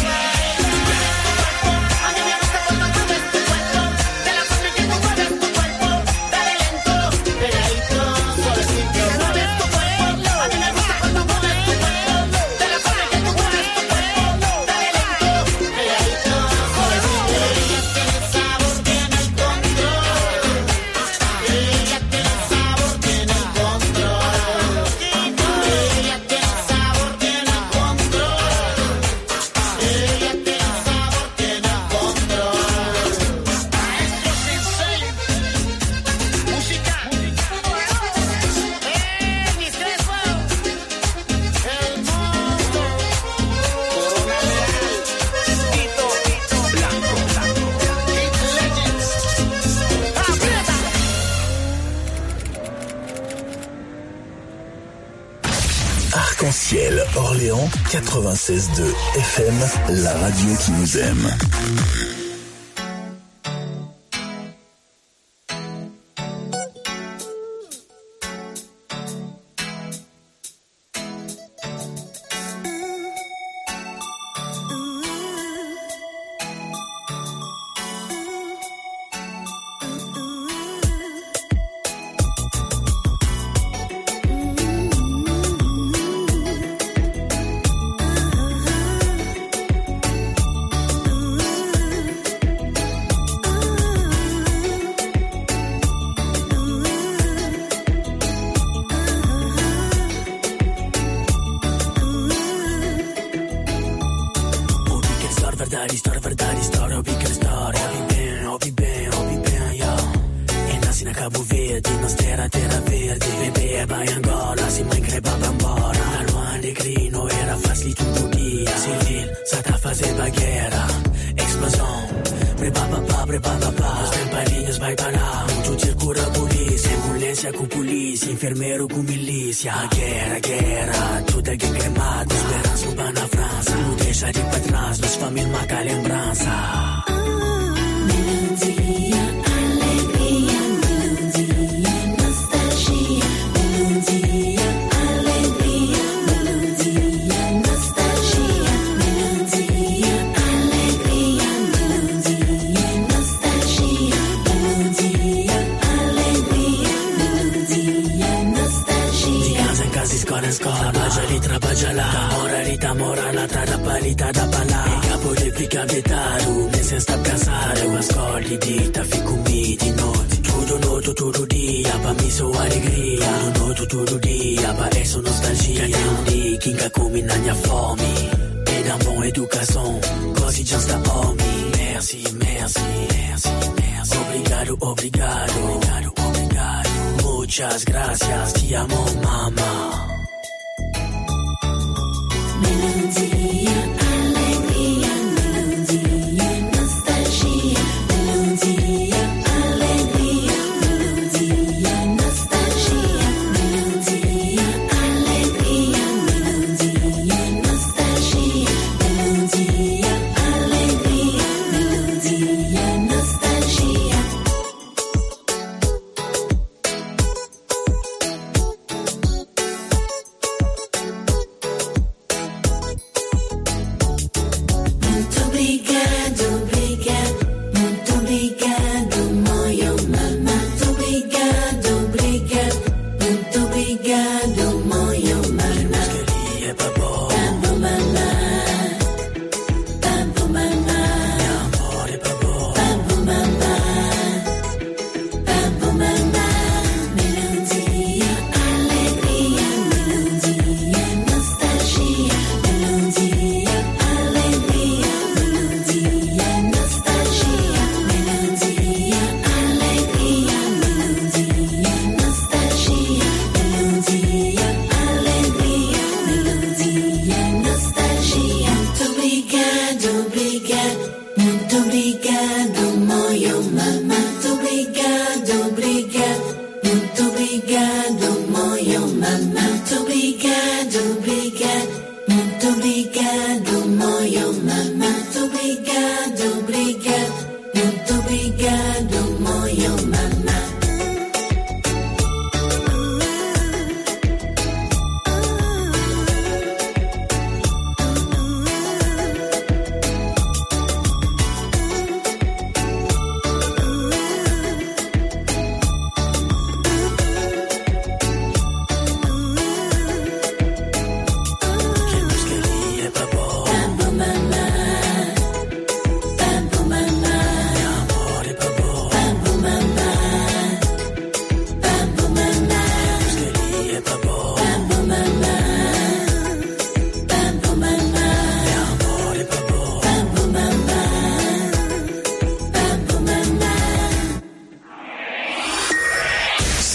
Arc-en-ciel Orléans quatre-vingt-seize deux F M, la radio qui nous aime. verdade, história, verdade, história, ouvi aquela história. Ouvi bem, ouvi bem, ouvi bem, yo. E nasci na Cabo Verde, nós terra, terra verde. Bebê é ba Angola, se mãe crepava embora. Na Luanda e Cri, não era fácil todo dia. Civil, só tá fazer guerra. Explosão, prepara pá, prepara pá. Os temparinhos vai parar. Muito circula a polícia, ambulância com polícia, enfermeiro com milícia. Guerra, guerra, tudo é cremado. Esperança urbana na França, não deixa de pra trás. Nos família marca lembrança. Melodia, alegria, melodia, nostalgia. Melodia, alegria, melodia, nostalgia. Melodia, alegria, melodia, nostalgia. Melodia, alegria, melodia, nostalgia. De casa em casa, escola em escola. Trabalha ali, trabalha lá. Mora ali, tá mora lá, tá da palita, da palá. E capo de ficar vetado, nesse está casado. Eu escolhi dita, fico mi de noite. Tudo noto, todo dia, pra mim sou alegria. Tudo noto, todo dia, pra isso nostalgia. Tem um dia que nunca come na minha fome. E dá boa educação, così já está homem. Merci, merci, merci, merci. Obrigado, obrigado, obrigado, obrigado. Muchas gracias, te amo, mama. Melodia, alegria, melodia, nostalgia. Melodia, alegria, melodia, nostalgia. Melodia, alegria, melodia, nostalgia. Melodia, alegria, melodia, nostalgia.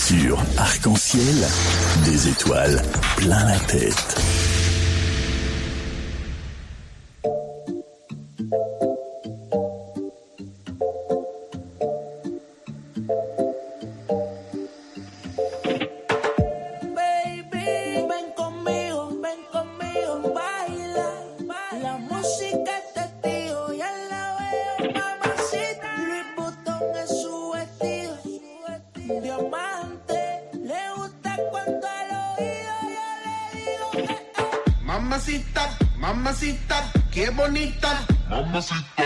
Sur Arc-en-Ciel, des étoiles plein la tête. Mamacita, mamacita, qué bonita. Mamacita.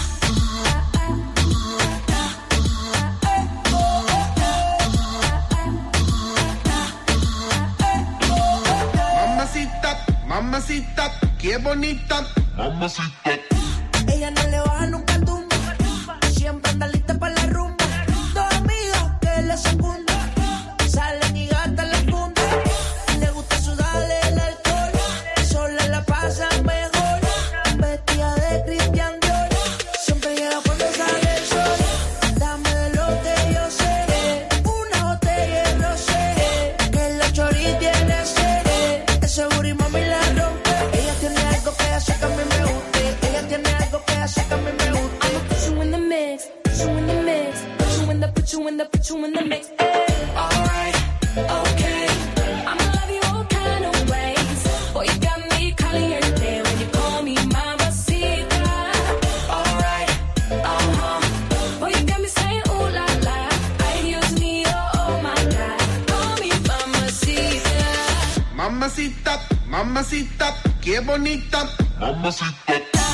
Mamacita, mamacita, qué bonita. Mamacita. Ella no le baja nunca tumba, siempre anda lista para la rumba. Dos amigas que le secundan, salen y gastan la funda. Le gusta sudarle el alcohol, sola la pasa mejor. Vestida de Christian Dior, siempre llega cuando sale el sol. Dame de lo que yo sé, una botella de rosé, que la chori tiene sed. Ese booty mami la rompe. Ella tiene algo que hace que a mí me guste. Ella tiene algo que hace que a mí me guste. I'ma put you in the mix, put you in the mix, put you in the, put you in the, put you in the mix. Alright, okay. I'ma love you all kind of ways. Boy, you got me caliente when you call me mamacita. Alright, uh-huh. Boy, you got me saying ooh la la. Ay, Dios mío, oh my God. Call me mamacita. Mamacita, mamacita, qué bonita. Mamacita.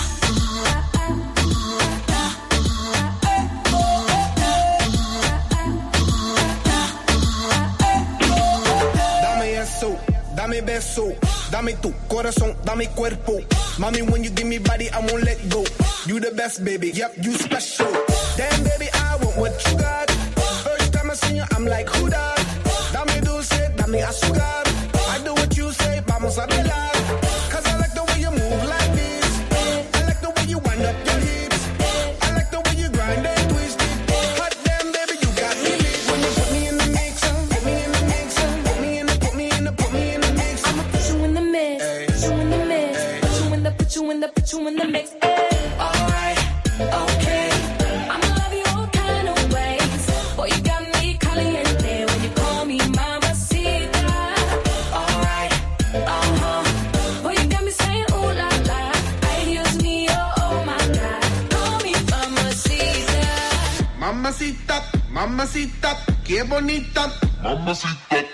Dame eso, dame beso, dame tu corazón, dame cuerpo. Mommy, when you give me body, I won't let go. You the best, baby, yep, you special. Damn, baby, I want what you got. First time I see you, I'm like, who that? Dame dulce, dame azúcar. I do what you say, vamos a bailar. Cause I like the way you move like this. I like the way you wind up your hips. I like the way you grind and twist it. Hot damn, baby, you got me lit. When you put me in the mix, put me in the mix, put me in the, put me in the, put me in the mix. I'ma put you in the mix, put you in the mix, put you in the, put you in the, put you in the mix. Alright, okay. I'ma love you all kind of ways. Boy, you got me caliente when you call me mamacita. Alright, uh-huh. Boy, you got me saying ooh la la. Ay, Dios mío, oh my God. Call me mamacita. Mamacita, mamacita, qué bonita. Mamacita.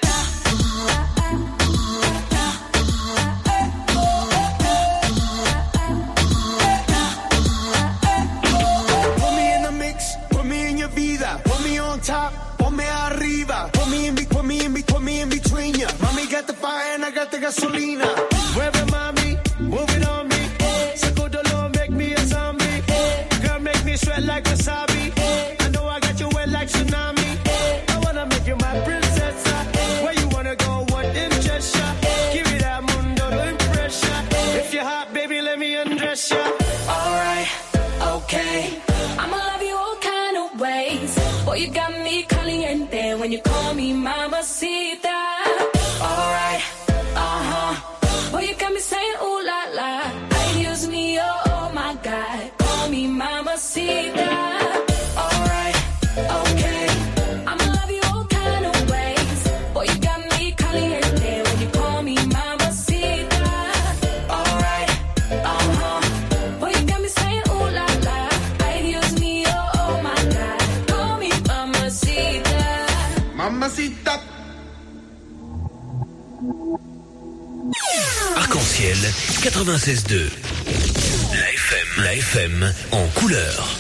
Put me in the mix, put me in your vida. Put me on top, ponme arriba. Put me in, be- put me in, be- put me in between ya. Mommy got the fire and I got the gasolina. Mueve mami, move it on me. Saco dolor, make me a zombie. Girl, make me sweat like wasabi. I know I got you wet like tsunami. I wanna make you my princess. Where you wanna go, what interest ya? Give me that mundo to impress ya. If you're hot, baby, let me undress ya. Alright, okay. I'ma love you all kind of ways. Boy, you got me caliente when you call me mamacita. Alright, uh-huh. Boy, you got me saying ooh la la. Ay, Dios mío, oh my God. Call me mamacita. Alright, okay. I'ma love you all kind of ways. Boy, you got me caliente when you call me mamacita. Alright, uh-huh. Boy, you got me saying ooh la la. Ay, Dios mío, oh my God. Call me mamacita. Mamacita. Arc-en-Ciel quatre-vingt-seize deux. La F M, la F M en couleur.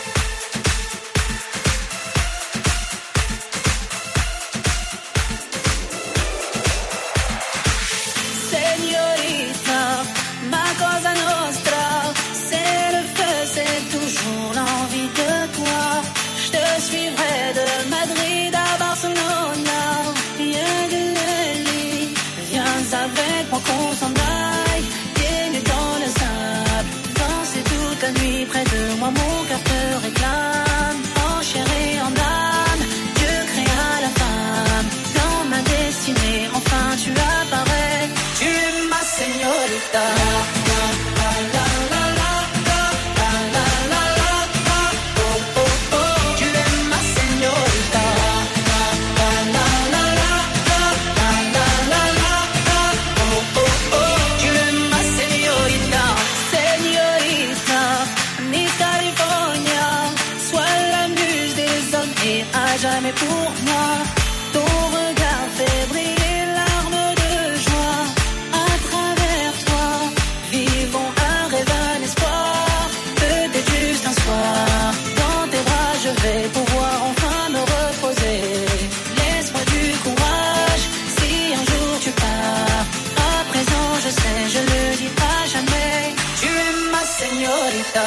Mamacita, Jamais pour moi, ton regard fait briller larmes de joie. À travers toi, vivons un rêve, un espoir. Peut-être juste un soir, dans tes bras je vais pouvoir enfin me reposer. Laisse-moi du courage, si un jour tu pars. À présent je sais, je le dis pas jamais. Tu es ma señorita.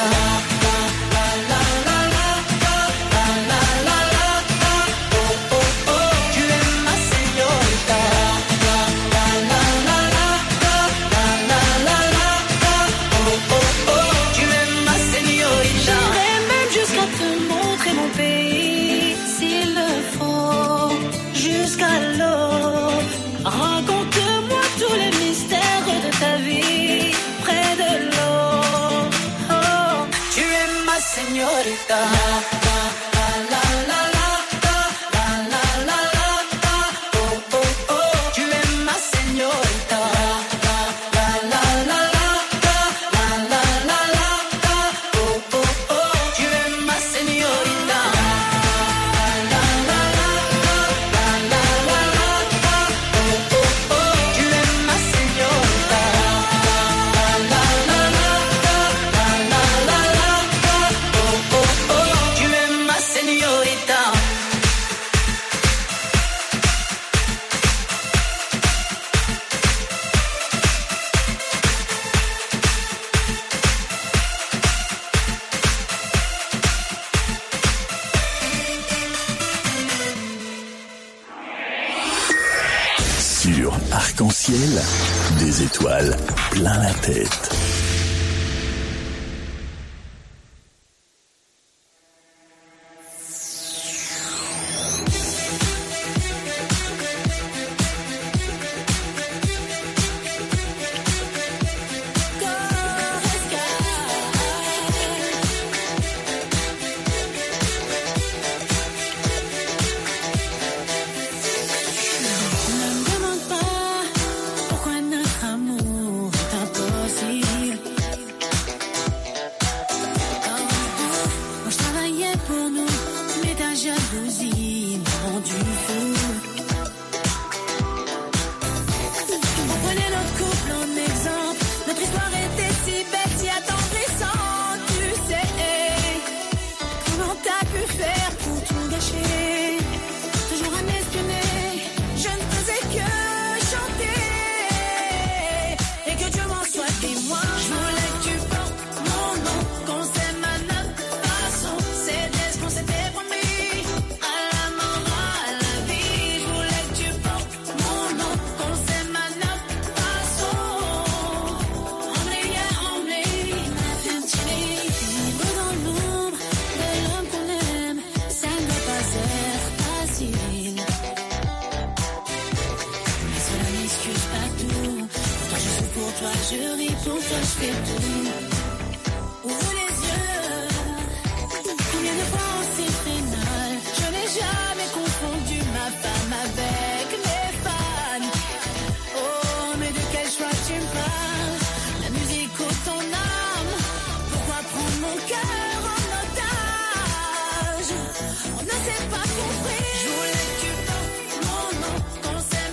Señorita, la la la la la la la la la oh oh oh, tu es ma señorita, la la la la la la la la la oh oh oh, tu es ma señorita, la la la la la la la la oh oh oh, tu es ma señorita, la la la la la la la la. Tu es ma señorita. Sur Arc-en-Ciel, des étoiles plein la tête.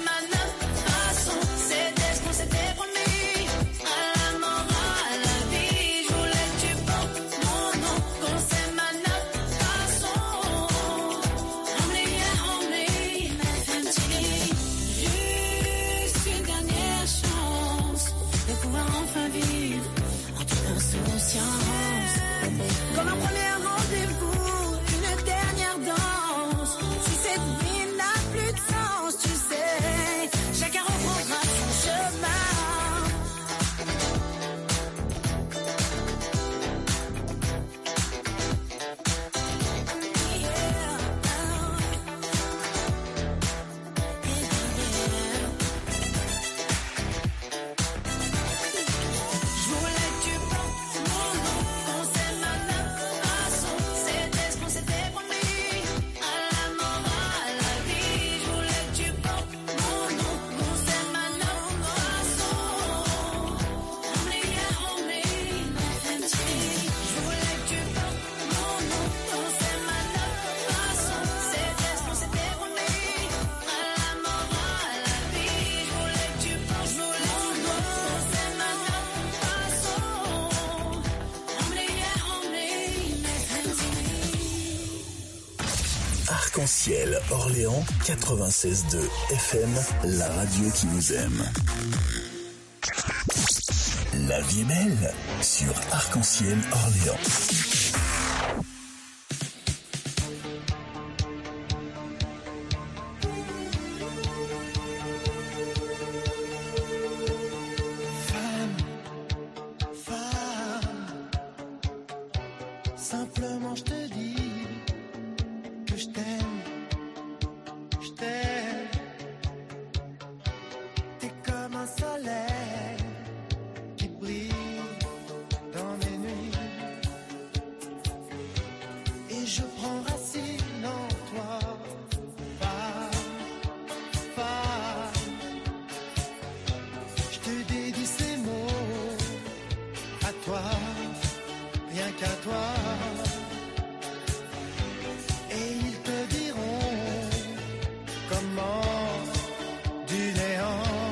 Façon, c'est ce qu'on s'était promis. À la mort, à la vie. Arc-en-ciel Orléans quatre-vingt-seize virgule deux F M, la radio qui vous aime. La vie est belle sur Arc-en-ciel Orléans. Simplement je te dis que je t'aime, je t'aime. T'es comme un soleil qui brille dans mes nuits. Et je prends racine en toi, femme, femme. Je te dédie ces mots à toi, rien qu'à toi. Et ils te diront comment du néant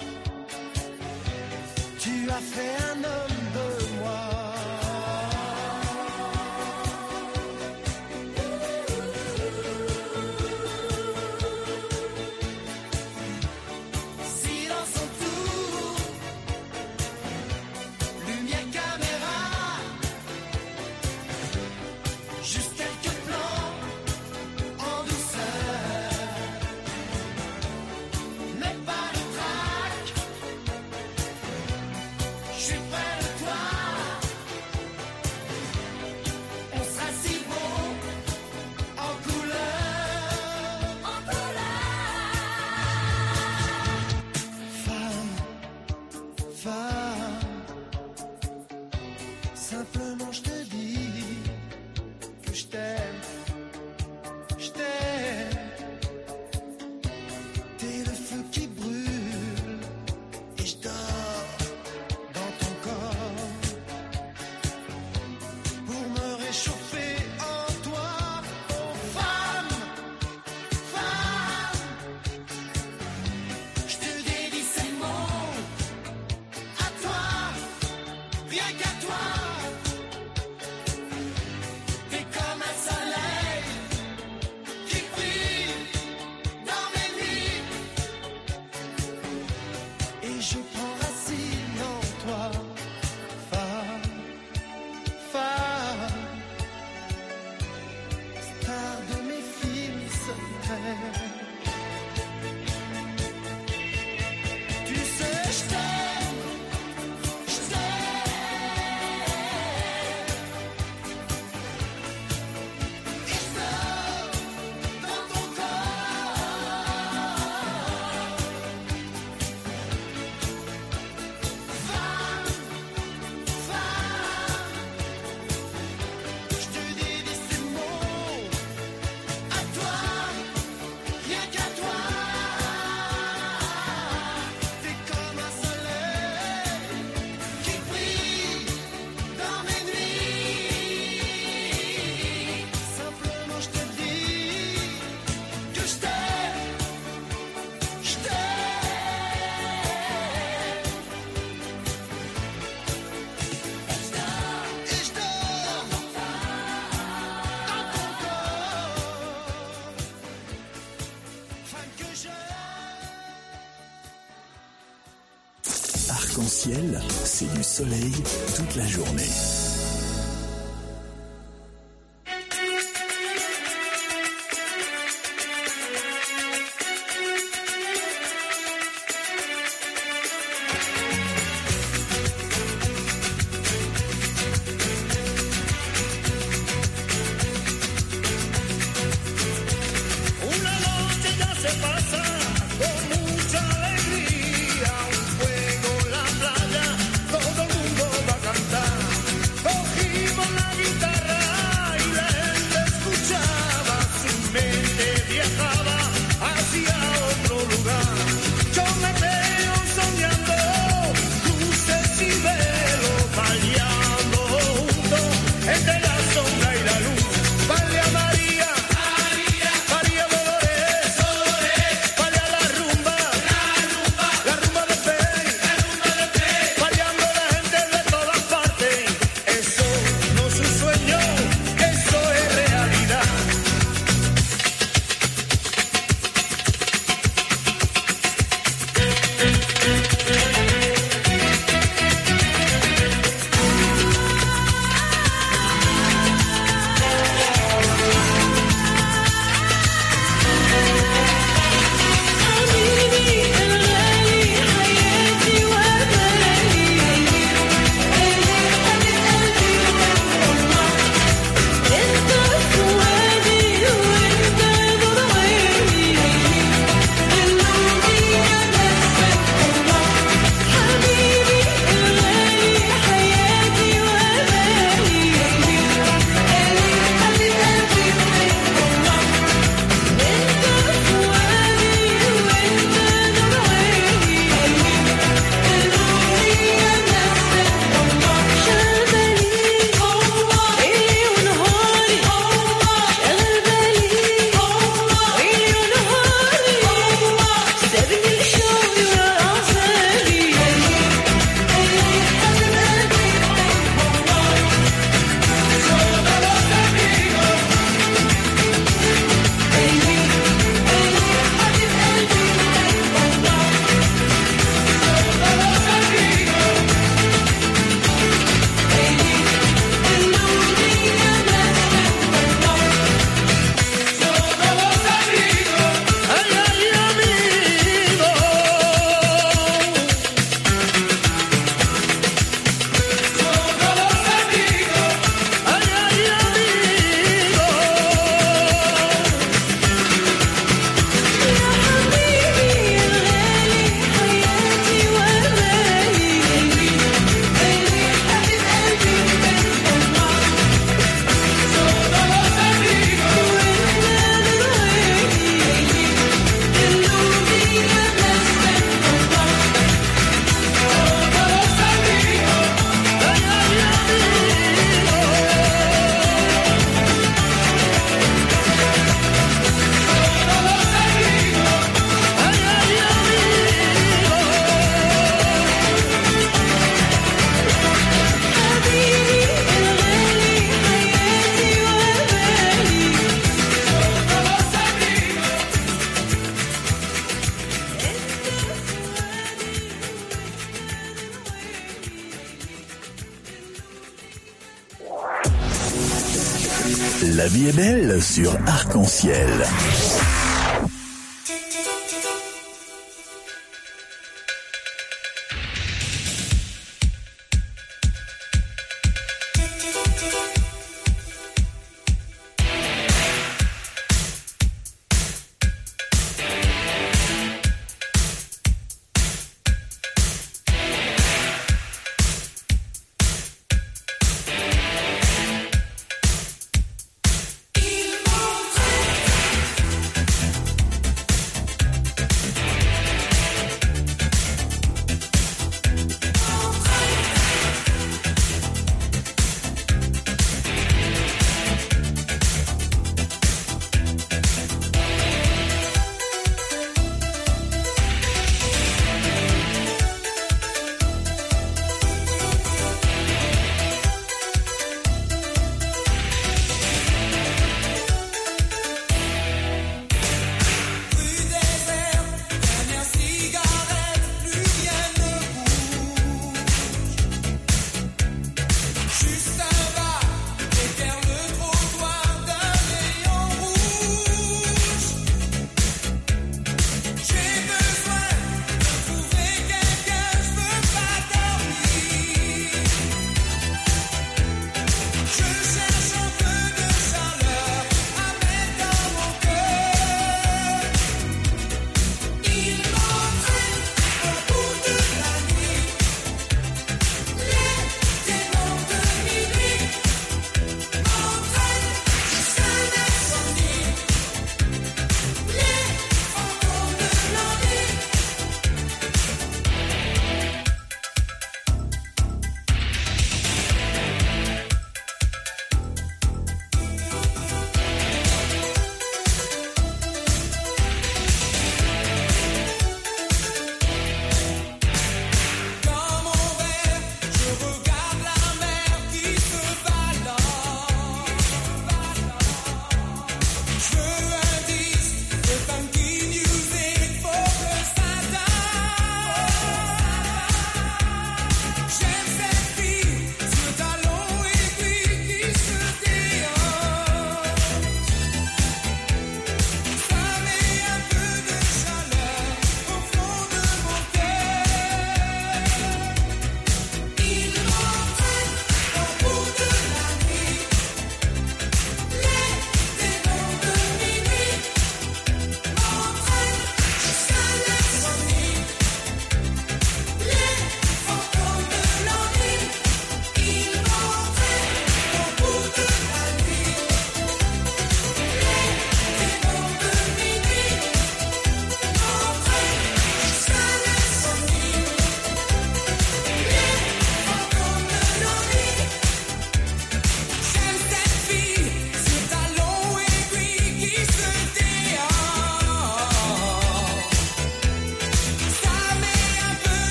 tu as fait un homme de moi. Silence autour, lumière, caméra, juste quelques plans en douceur, mais pas de trac. Je suis près de toi, on sera si beau en couleur, en couleur. Femme, femme, simplement je te dis que je t'aime, je t'aime. T'es le feu qui brûle et je dors dans ton corps pour me réchauffer en toi. Oh femme, femme, je te dédie ces mots à toi, rien qu'à toi. T'es comme un soleil qui brille dans mes nuits. Et je prends racine en toi, femme, femme, star de mes films secrets. Tu sais, je t'aime, je t'aime. Et je dors dans ton corps. Femme, femme, je te dédie ces mots à toi, rien qu'à toi. T'es comme un soleil qui brille dans mes nuits. Simplement je te dis que je t'aime, je t'aime. Et je dors, et je dors dans ton corps. Femme que je Arc-en-ciel, c'est du soleil toute la journée. Una noche ya se pasa con mucha alegría, un fuego en la playa, todo el mundo va a cantar. La vie est belle sur Arc-en-Ciel. Il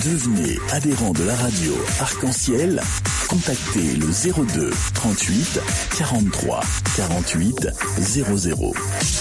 Devenez adhérent de la radio Arc-en-Ciel. Contactez le zéro deux trente-huit quarante-trois quarante-huit zéro zéro.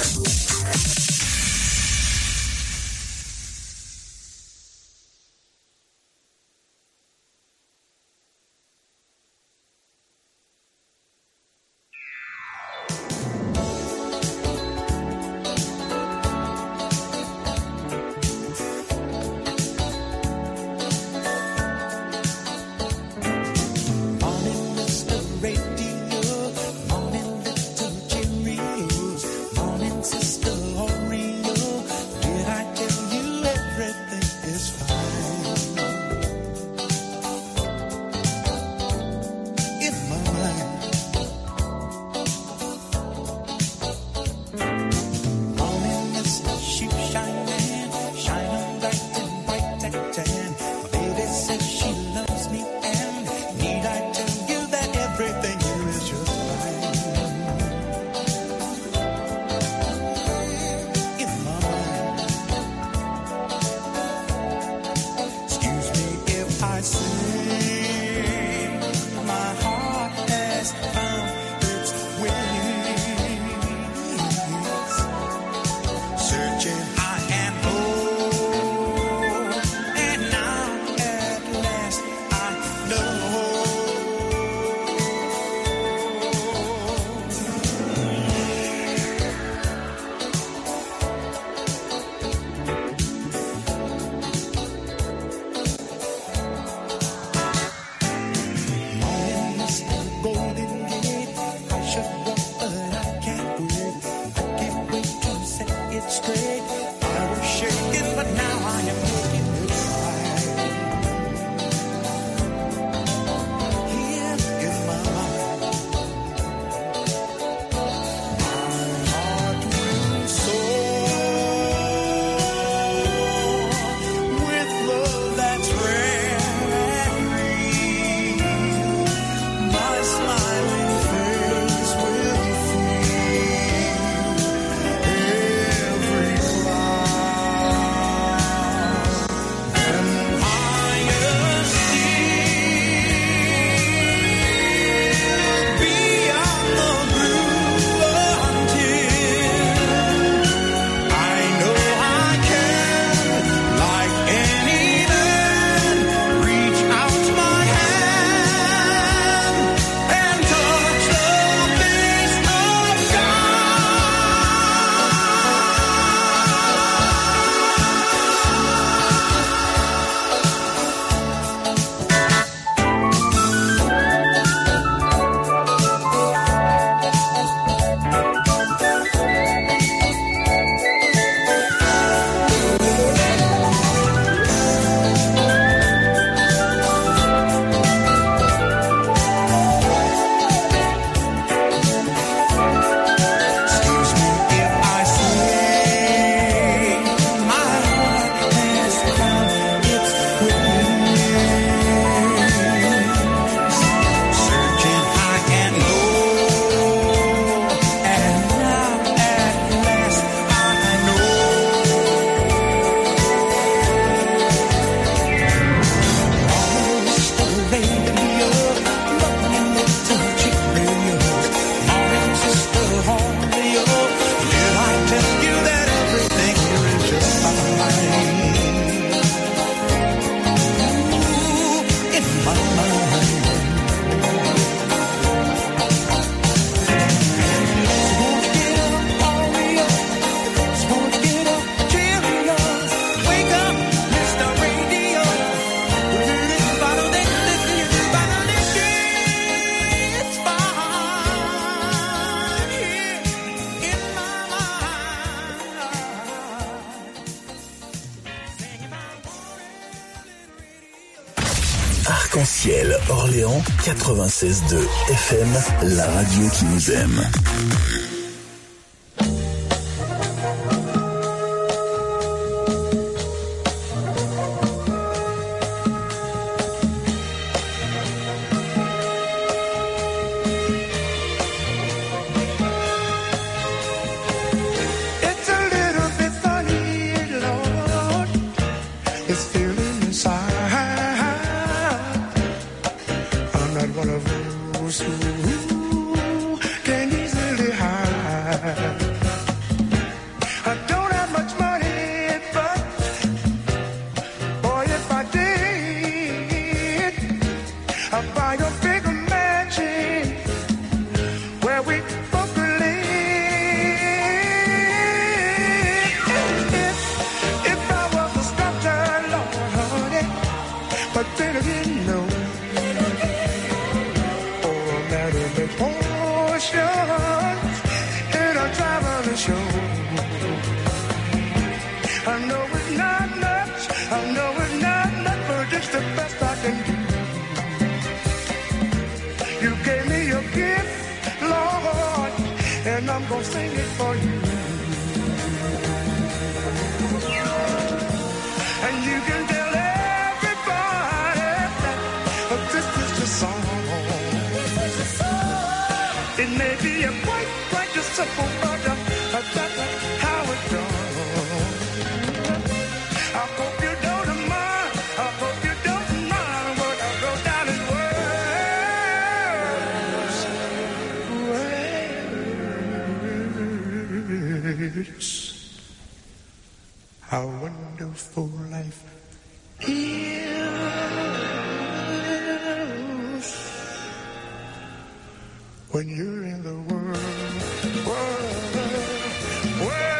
Arc-en-Ciel Orléans quatre-vingt-seize deux F M, la radio qui nous aime. It's a little bit funny, Lord. It's feeling inside. I'm gonna sing it for you. And you can tell everybody that this is your song. It may be a quite, quite a simple, but uh, that's how it's done. I hope you don't mind, I hope you don't mind what I wrote down in words. How wonderful life is when you're in the world, world, world.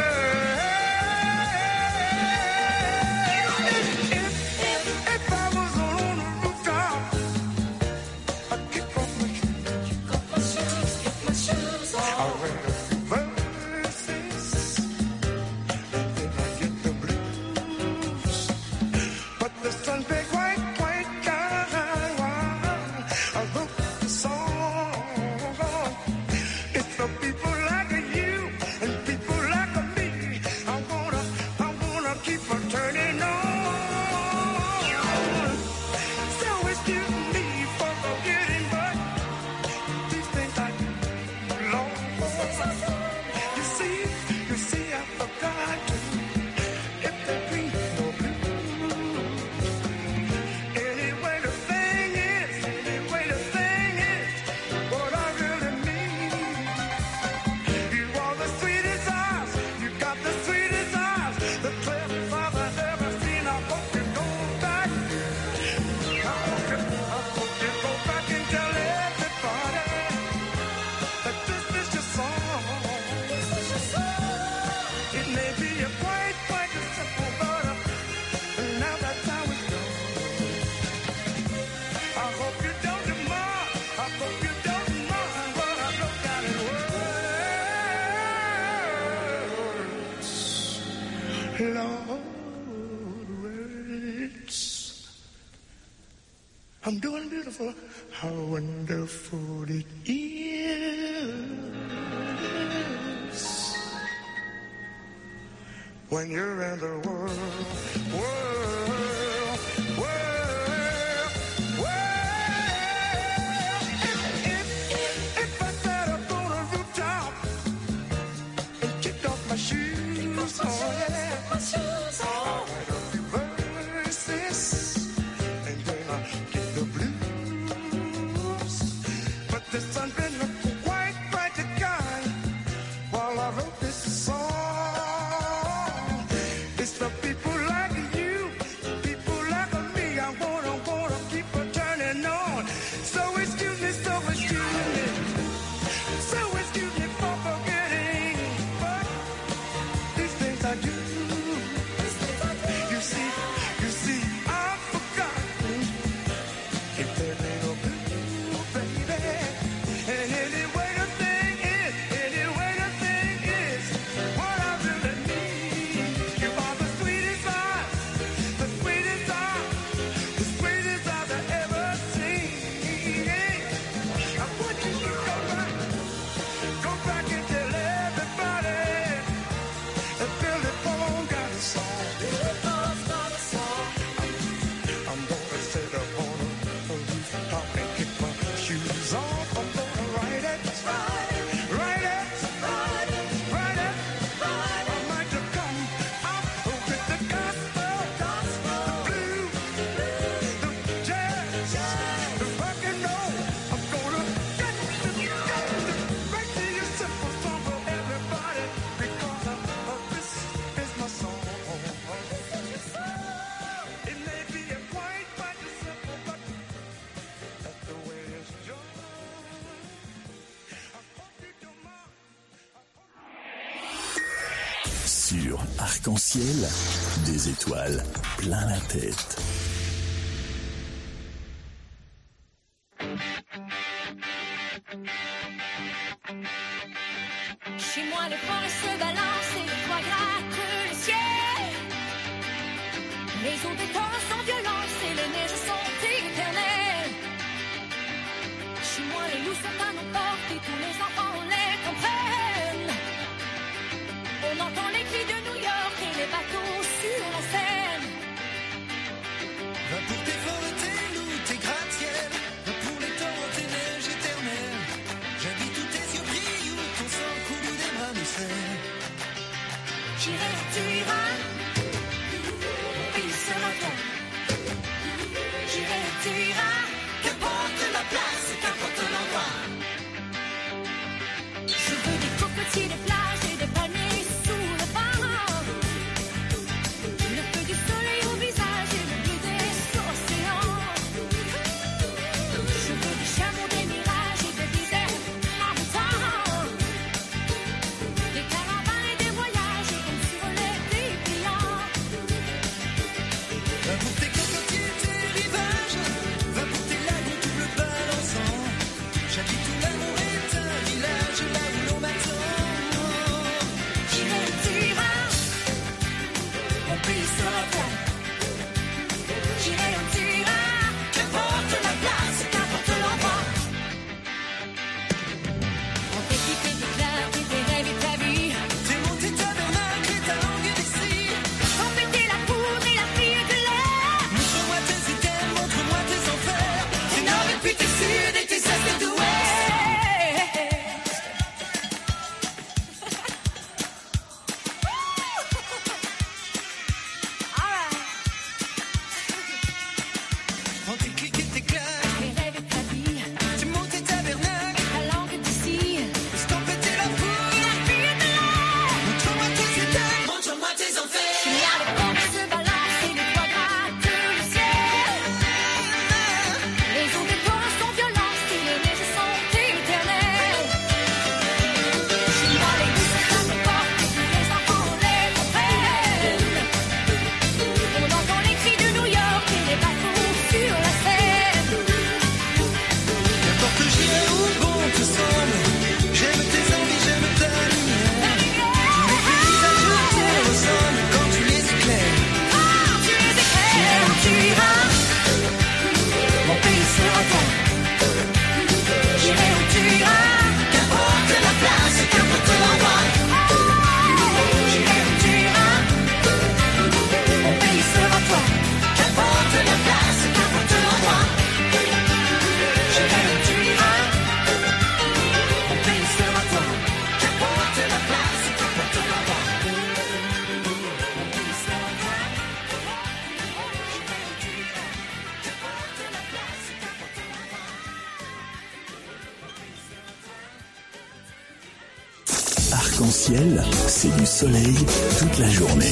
If, if, if I was on the rooftop, I'd kick off my shoes, kick off my shoes, kick my shoes off. I'd write a few verses, and then I'd get the blues. But the sun's been quite, quite kind. I wrote the song. It's the people like you and people like me. I'm gonna, I'm gonna keep on turning on. So excuse me for forgetting, but these things I do long. You see, you see, I forgot to. If there be no blues, anyway the thing is, anyway the thing is, what I really mean. You are the sweetest eyes, you got the sweetest eyes, the clearest eyes I've ever seen. I hope you go back, I hope you, I hope you go back and tell everybody that this is your song. This is your song. It may be a quite, quite a simple, but uh, now that's how it goes. I hope you don't mind, I hope you don't mind what I wrote down in words. Lord, words. I'm doing beautiful. How wonderful it is when you're in the world, world, world, world. If, if, if I sat up on a rooftop and kicked off my shoes, oh yeah, I'll write a few verses and then I'll get the blues. But the sun's been quite, quite a kind while I wrote this song. It's the people like you, people like me. I wanna, wanna keep on turning on. So excuse me, so excuse me, so excuse me for forgetting. But these things I do. You see, you see, I've forgotten. If there ain't no blue, baby. And anyway the thing is, anyway the thing is, what I really need. You are the sweetest eyes, the sweetest eyes, the sweetest eyes I've ever seen. I want you to go back, go back and tell everybody that Billy Paul got a song. I'm gonna sit up on a rooftop and kick my shoes off. I'm gonna write it, write it, write it. I might have come out with the gospel, the blues, the jazz, the rock and roll. I'm gonna get the, get the, write me a simple song for everybody because of, of this is my song. It may be a quite, quite a simple, but that's the way it's done. I hope you don't mind. Sur Arc-en-Ciel, des étoiles plein la tête. Chez moi, le forêt se balance et le toit gratte le ciel. Les eaux des torrents sans violence et les neiges sont éternelles. Chez moi, les loups sont à nos portes et tous les enfants les comprennent. J'irai où tu iras, mon pays sera toi. J'irai où tu iras, qu'importe la place, qu'importe l'endroit. Je veux des cocotiers, des plages et des palmiers sous le vent. Le feu du soleil au visage et le bleu des océans. Je veux des chameaux, des mirages et des déserts en même temps. Des caravanes et des voyages comme sur les dépliants. Va pour tes cocotiers, tes rivages, va pour tes lacs au double balançant. J'habite où l'amour est un village, là où l'on m'attend. J'irai où tu iras, mon pays sera toi. J'irai où tu iras, qu'importe la place, qu'importe l'endroit. On fait kiffer tes clairs, tes rêves et ta vie. T'es mon petit tabernacle et ta langue d'ici. On fêter la poudre et la fille de l'air. Montre-moi tes items, montre-moi tes enfers. Tes nord et puis tes sud et tes est et d'ouest. Prends tes clics et tes claques, Tes rêves et ta vie, t'es mon petit tabernacle. ta langue d'ici. Puisqu'on pétait la foule, La fille de l'air. montre-moi tes items, montre-moi tes enfers. Il y a les pommes qui se balancent et les toits grattent le ciel. Les eaux des torrents sont violentes et les neiges sont éternelles. Dans les bus, ça me porte et tous les enfants les comprennent. On entend les cris de New York et les bateaux sur la Seine. N'importe j'irai où bon te semble. J'aime tes envies, j'aime ta lumière. Tous les paysages te ressemblent quand tu les éclaires. Tu les éclaires, tu iras. Mon pays sera toi. J'irai où tu iras. Qu'importe la place, qu'importe l'endroit. J'irai où tu iras. Mon pays sera toi. Qu'importe la place, qu'importe l'endroit. J'irai où tu iras. Mon pays sera toi. Qu'importe la place, qu'importe l'endroit. Mon pays sera toi. Arc-en-ciel, c'est du soleil toute la journée.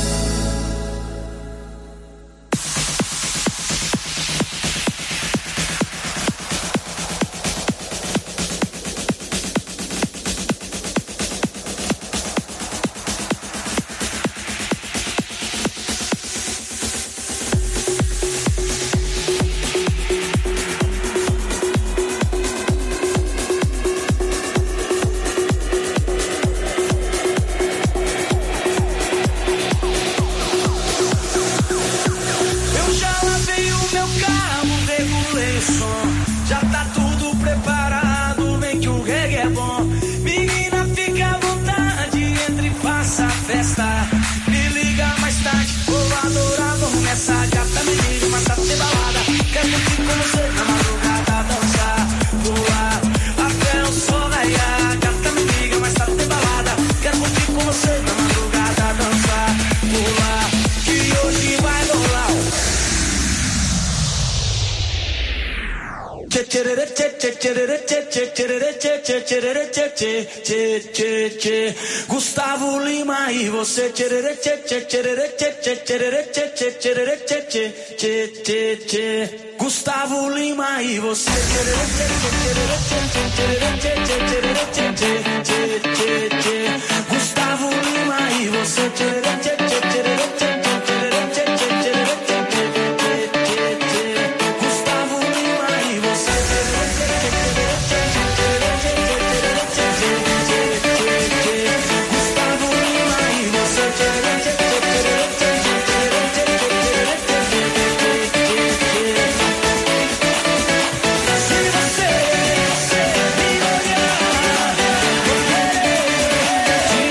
Eu já lavei o meu carro, regulei o som. Já tá tudo preparado, vem que o reggae é bom. Menina, fica à vontade, entre e faça a festa. Me liga mais tarde, vou adorar, vamos nessa. Gata, me liga, mas tá de balada. Quero curtir com você na madrugada, dançar, pular até o sol raiar. Gata, me liga, mas tá de balada. Quero curtir com você na madrugada, dançar, pular, que hoje vai rolar. Gustavo Lima e você. Gustavo Lima e você. Gustavo Lima e você. Gustavo Lima e você. Gustavo Lima e você. Se você me olhar, eu quero te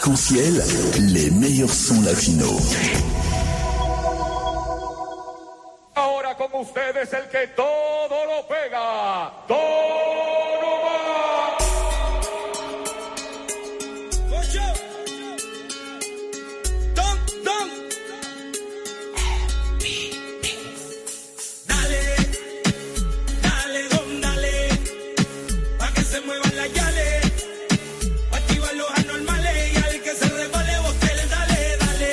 Arc-en-ciel, les meilleurs sons latinos. Ahora con ustedes el que todo lo pega. Todo va. Ocho. Don, don. Dale, dale, don, dale. Pa' que se muevan las yales. Pa' activar los anormales. Y al que se resbale, bostel, dale, dale.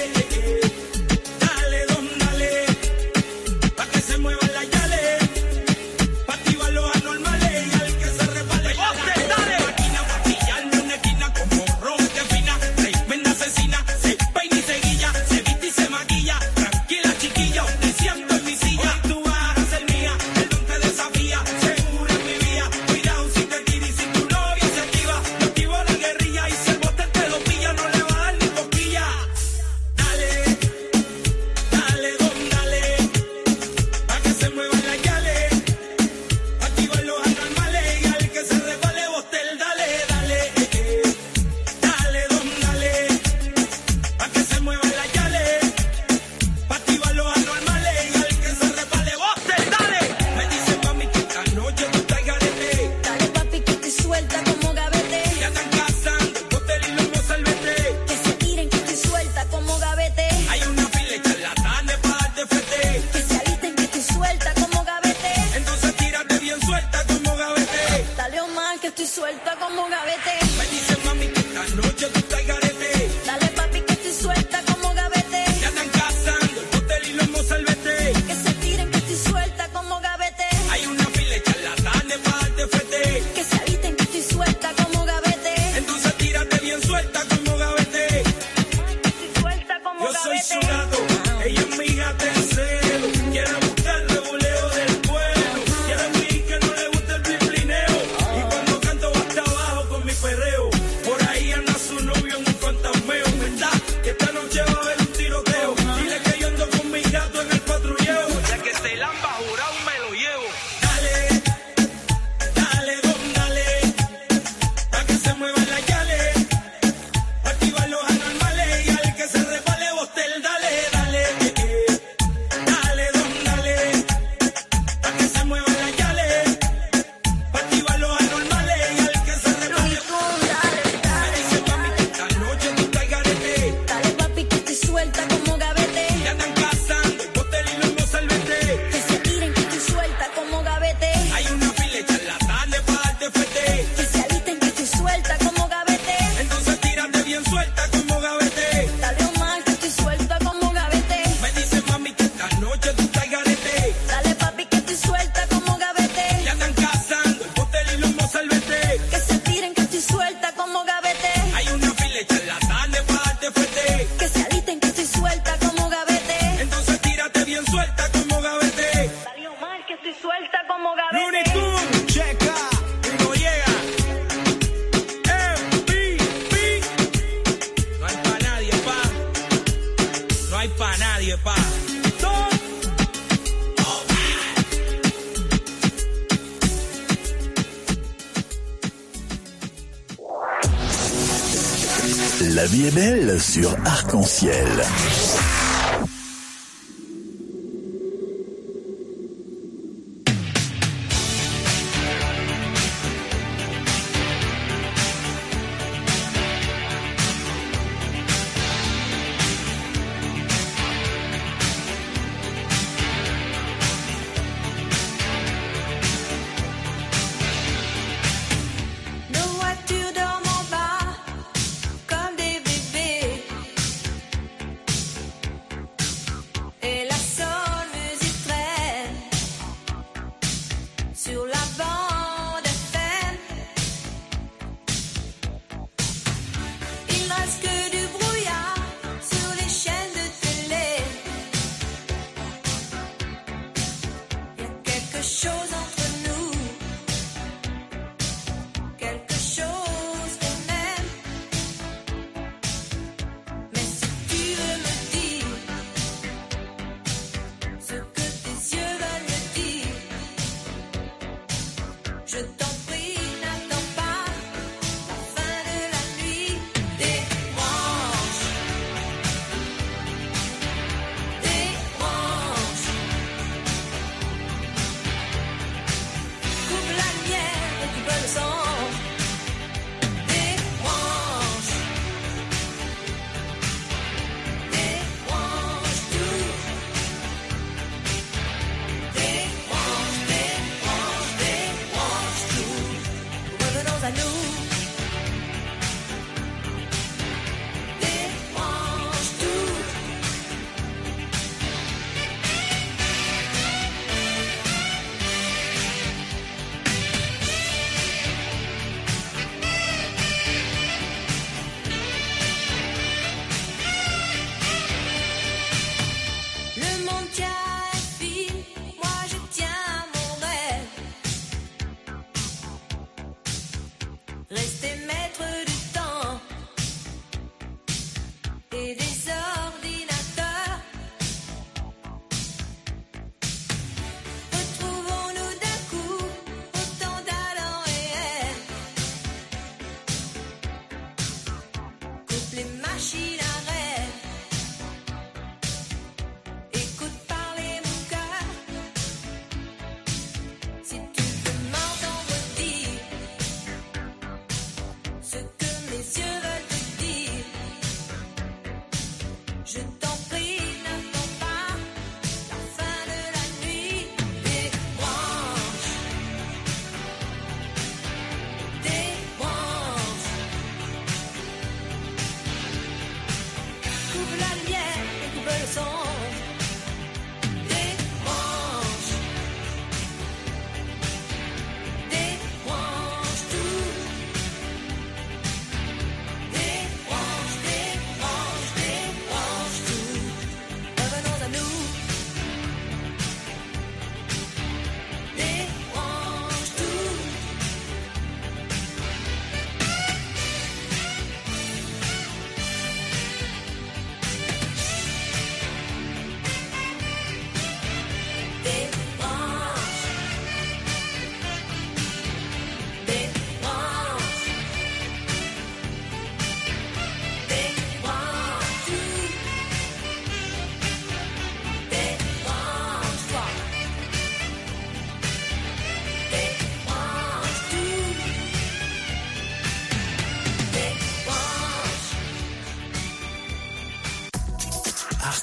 Dale, don, dale. Pa' que se muevan las yales. Pa' activar los anormales. Y al que se resbale, bostel, dale. Máquina pa' pillarme una esquina como ron que fina. Tremenda asesina. Se peina y se guilla. Se viste y se maquilla. Tranquila, chiquilla. Te siento en mi silla. Hoy tú vas a ser mía. El don te desafía. Segura en mi vía. Cuidado si te tira y si tu novia se activa. Yo activo la guerrilla. Y si el bote te lo pilla, no le va a dar ni cosquilla. Dale, dale, don, dale. Pa' que se muevan las yales. Activar los anormales. Y al que se resbale, bostel, dale, dale. Dale, don, dale. Pa' que se muevan las yales. Pa' activar los anormales. Y al que se resbale, bostel, dale. Me dicen, mami, que esta noche tú estás garete. Dale papi que te suelta como gavete. Ya están cazando el botel y los mozalbete. Que se tiren que estoy suelta como gavete. Hay una fila de charlatanes pa' darte fete. Que se alisten que estoy suelta como gavete. Entonces tírate bien suelta como gavete. Dale Omar que estoy suelta como gavete. Me dicen, mami, que esta noche tú estás garete. Dale papi que estoy suelta como gavete. Ya están cazando el botel y los mozalbete. Que se tiren que estoy suelta como gavete. Hay una fila de charlatanes pa' darte fete. Que se alisten que estoy suelta como gavete. Entonces tírate bien suelta como gavete. Estoy suelta como Yo soy gavete. su gato, ella es mi gata en celo. Quiere buscar reguleo del pueblo. Quiere fingir que no le gusta el piplineo. Y cuando canto va hasta abajo con mi perreo. Por ahí anda su novio en un fantasmeo. ¿Verdad? Que esta noche va a haber un tiroteo. Dile que yo ando con mi gato en el patrulleo. Ya que se lamba jurado me lo llevo. Dale, dale, don, dale. Pa' que se muevan las yales. Activar los anormales. Y al que se resbale, bostel, dale, dale. Dale, don, dale. Pa' que se muevan las yales. Pa' activar los anormales. Y al que se resbale, me dice, mami, que esta noche tú estás garete. Dale papi que estoy suelta como gavete. Ya están cazando el botel y los mozalbete. Que se tiren que estoy suelta como gavete. Hay una fila de charlatanes pa' darte fete. Que se alisten que estoy suelta como gavete. Entonces tírate bien suelta como gavete. Dale Omar que estoy suelta como gavete. Me dice, mami, que esta noche tú estás garete. Dale papi que estoy suelta como gavete. Ya están cazando el botel y los mozalbete. Que se tiren que estoy suelta como gavete. Hay una fila de charlatanes pa' darte fete. Que se alisten que estoy suelta como gavete. Entonces tírate bien suelta como gavete. Dale Omar que estoy suelta como Looney gavete. Tunes, checa, y no llega. M V P. No hay pa' nadie, pa. No hay pa' nadie, pa. Don. La vie est belle sur Arc-en-ciel. Nos voitures dorment en bas comme des bébés. Et la soul musique traîne sur la bande F M. Il ne reste que du brouillard sur les chaînes de télé. Il y a quelque chose entre nous. Quelque chose qu'on aime. Mais si tu veux me dire ce que tes yeux veulent me dire, je t'en prie, n'attends pas la fin de la nuit. Dis-moi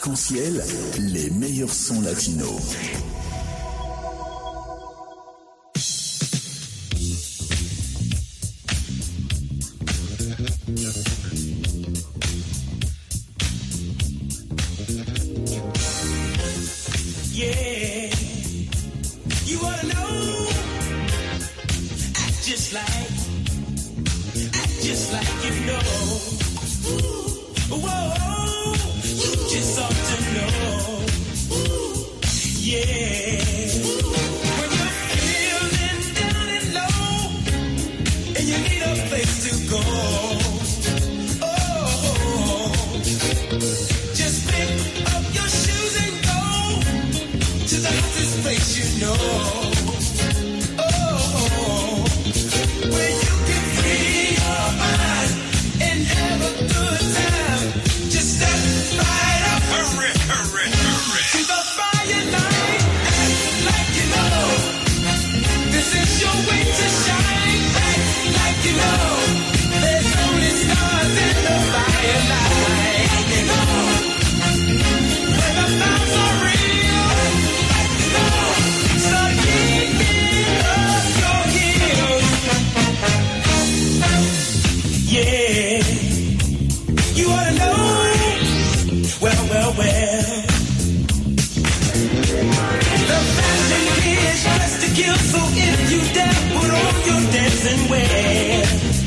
Arc-en-ciel, les meilleurs sons latinos. Yeah, you wanna know? Act just like, act just like you know. Whoa, you just ought to know. Yeah, when you're feeling down and low, and you need a place to go. Oh, just pick up your shoes and go to the hottest place you know. Oh, where you can free your mind and have a good time. Just step right up, hurry, hurry, hurry, to the fire line. Act like you know this is your way to shine. Act like you know there's only stars in the fire line. Like you know where the vibes are real. Like you know, so kicking up your heels. Yeah, you ought to know. Well, well, well. The fashion is dressed to kill, so if you dare, put on your dancing wear.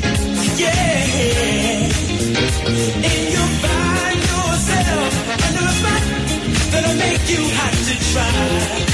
Yeah, and you'll find yourself under a spot that'll make you hot to try.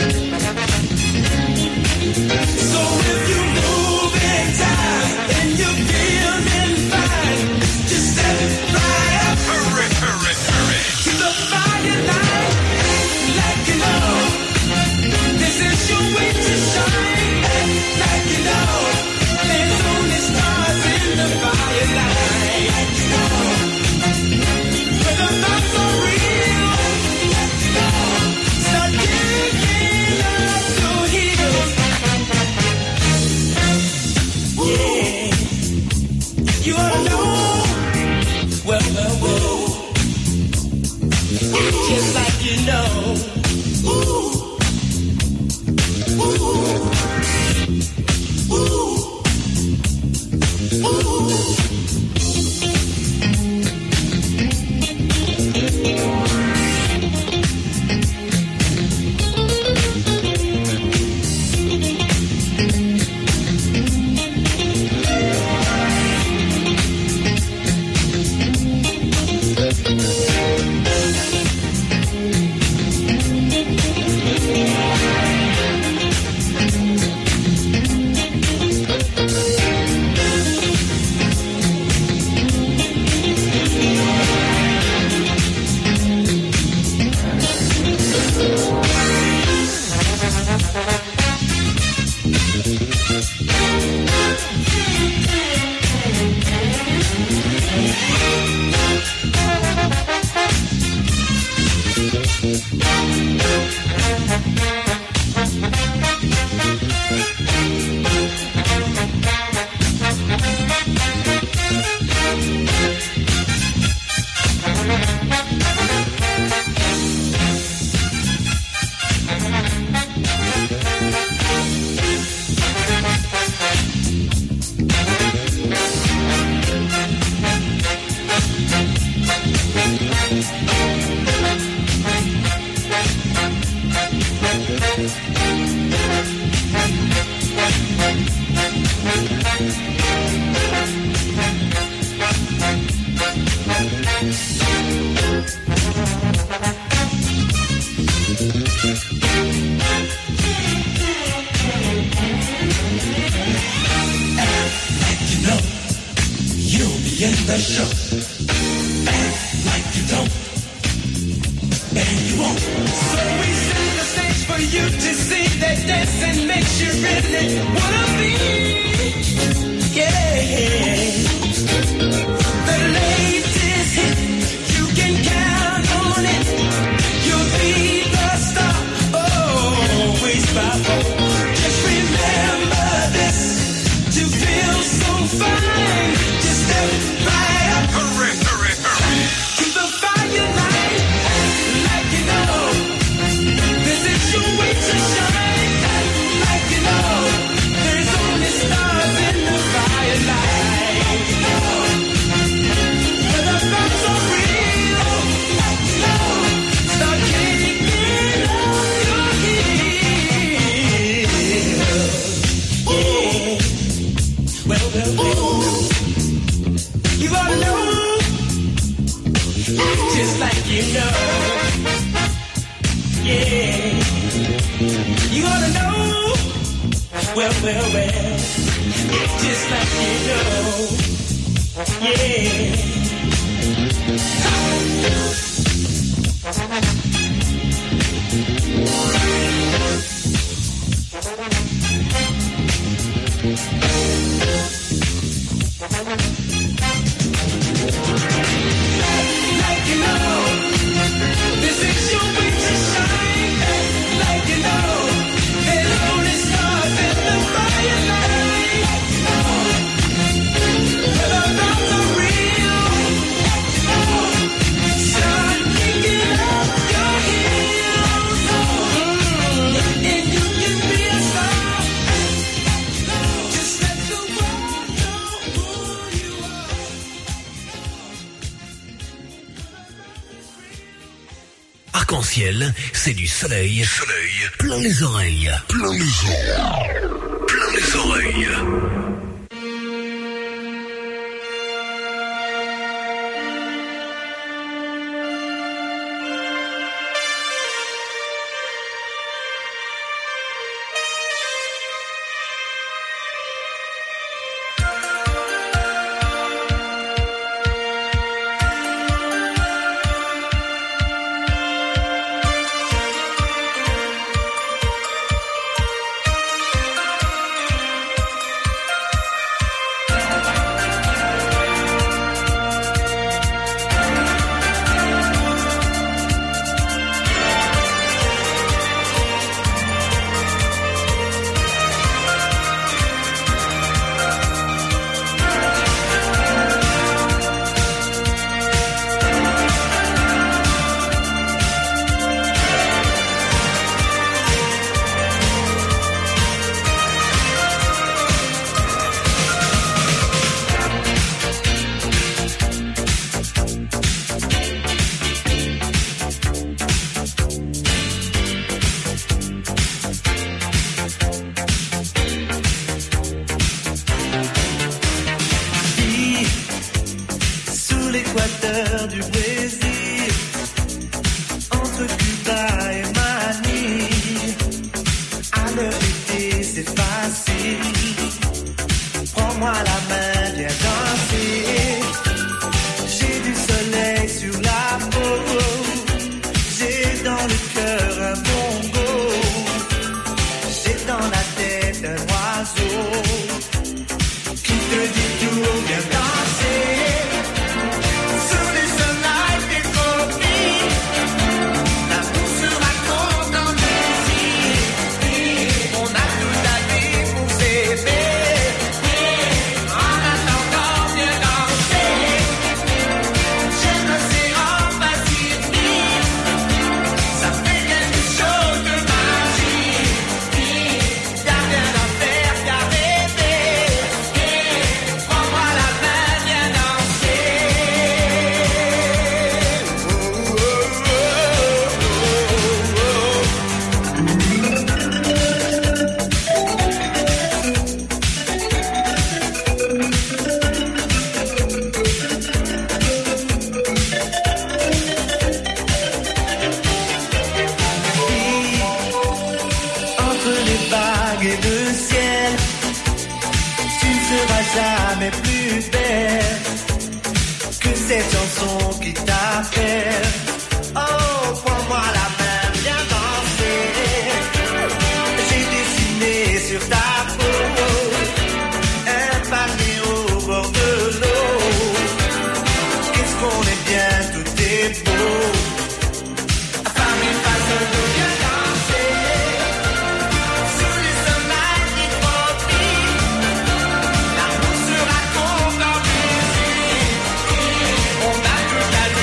So if you move in time and you're feeling fine, just step right up, hurry, hurry, hurry, to the fire line. Act like you know this is your way to shine. Act like you know there's only stars in the fire line. Like you know where the thoughts are real. Like you know, start kicking up your heels. Yeah, you ought to know. Well, well, well. Act just like you know. Ooh. Ooh. Ooh. Ooh. Fire line. Arc-en-ciel, c'est du soleil, soleil, plein les oreilles, plein les oreilles, plein les oreilles.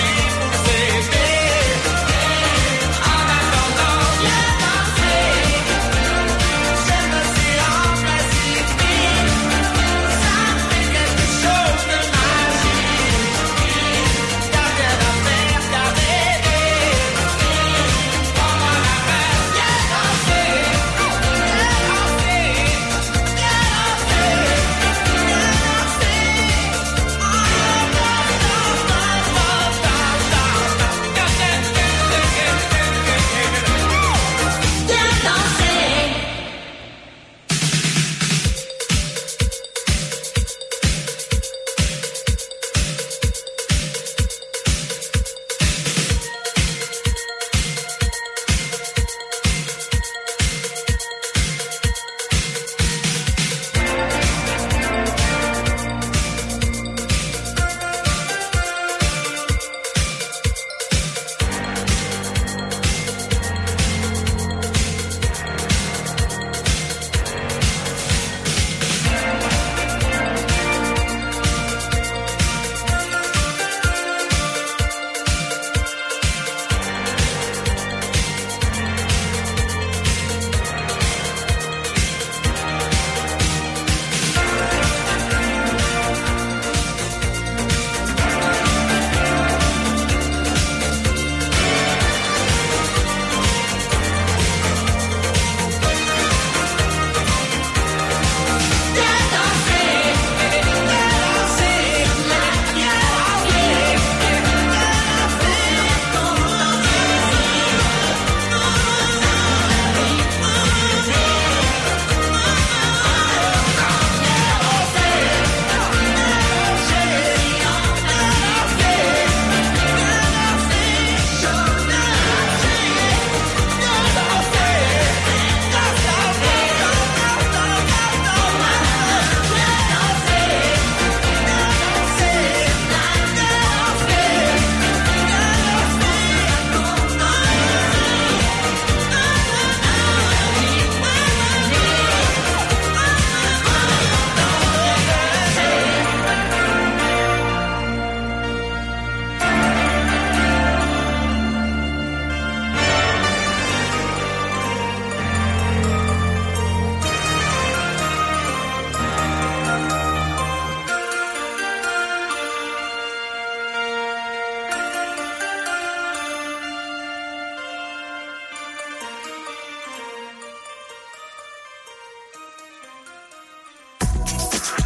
Viens danser.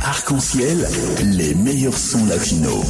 Arc-en-ciel, les meilleurs sons latinos.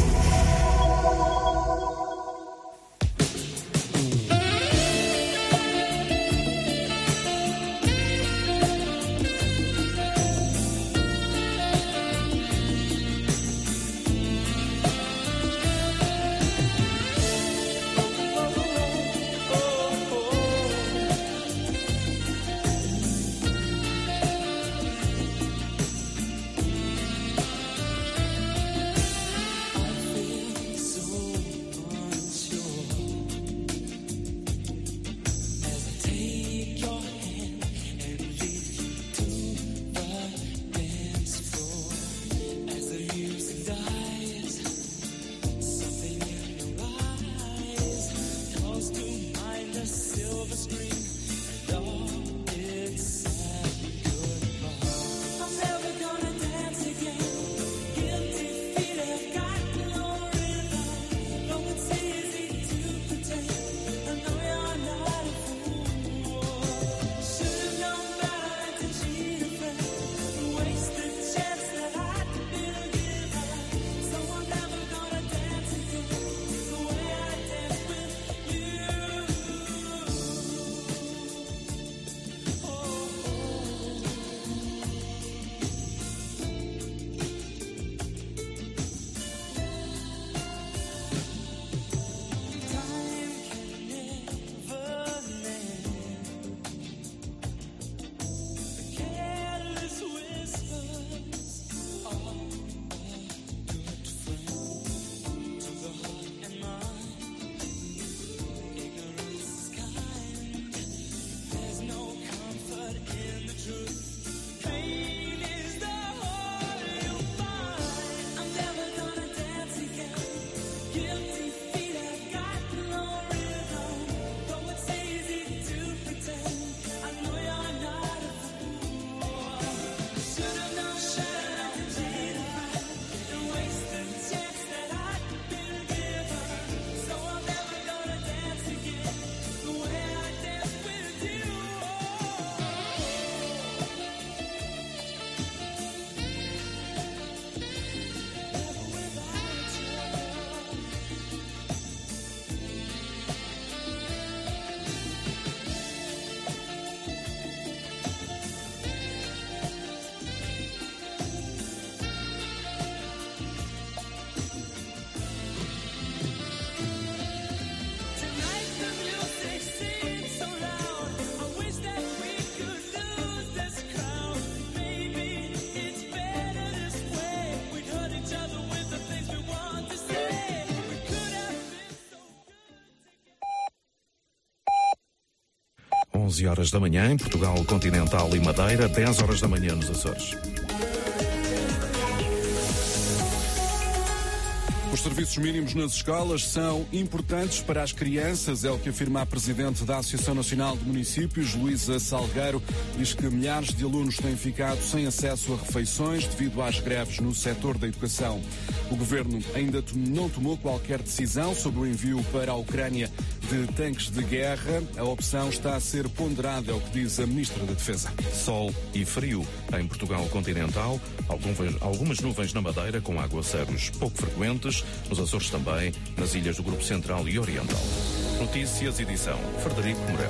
onze horas da manhã em Portugal Continental e Madeira, dez horas da manhã nos Açores. Os serviços mínimos nas escolas são importantes para as crianças, é o que afirma a Presidente da Associação Nacional de Municípios, Luísa Salgueiro. Diz que milhares de alunos têm ficado sem acesso a refeições devido às greves no setor da educação. O Governo ainda não tomou qualquer decisão sobre o envio para a Ucrânia de tanques de guerra. A opção está a ser ponderada, é o que diz a Ministra da Defesa. Sol e frio em Portugal Continental, algumas nuvens na Madeira com aguaceiros pouco frequentes, nos Açores também, nas ilhas do Grupo Central e Oriental. Notícias, edição Frederico Moreira.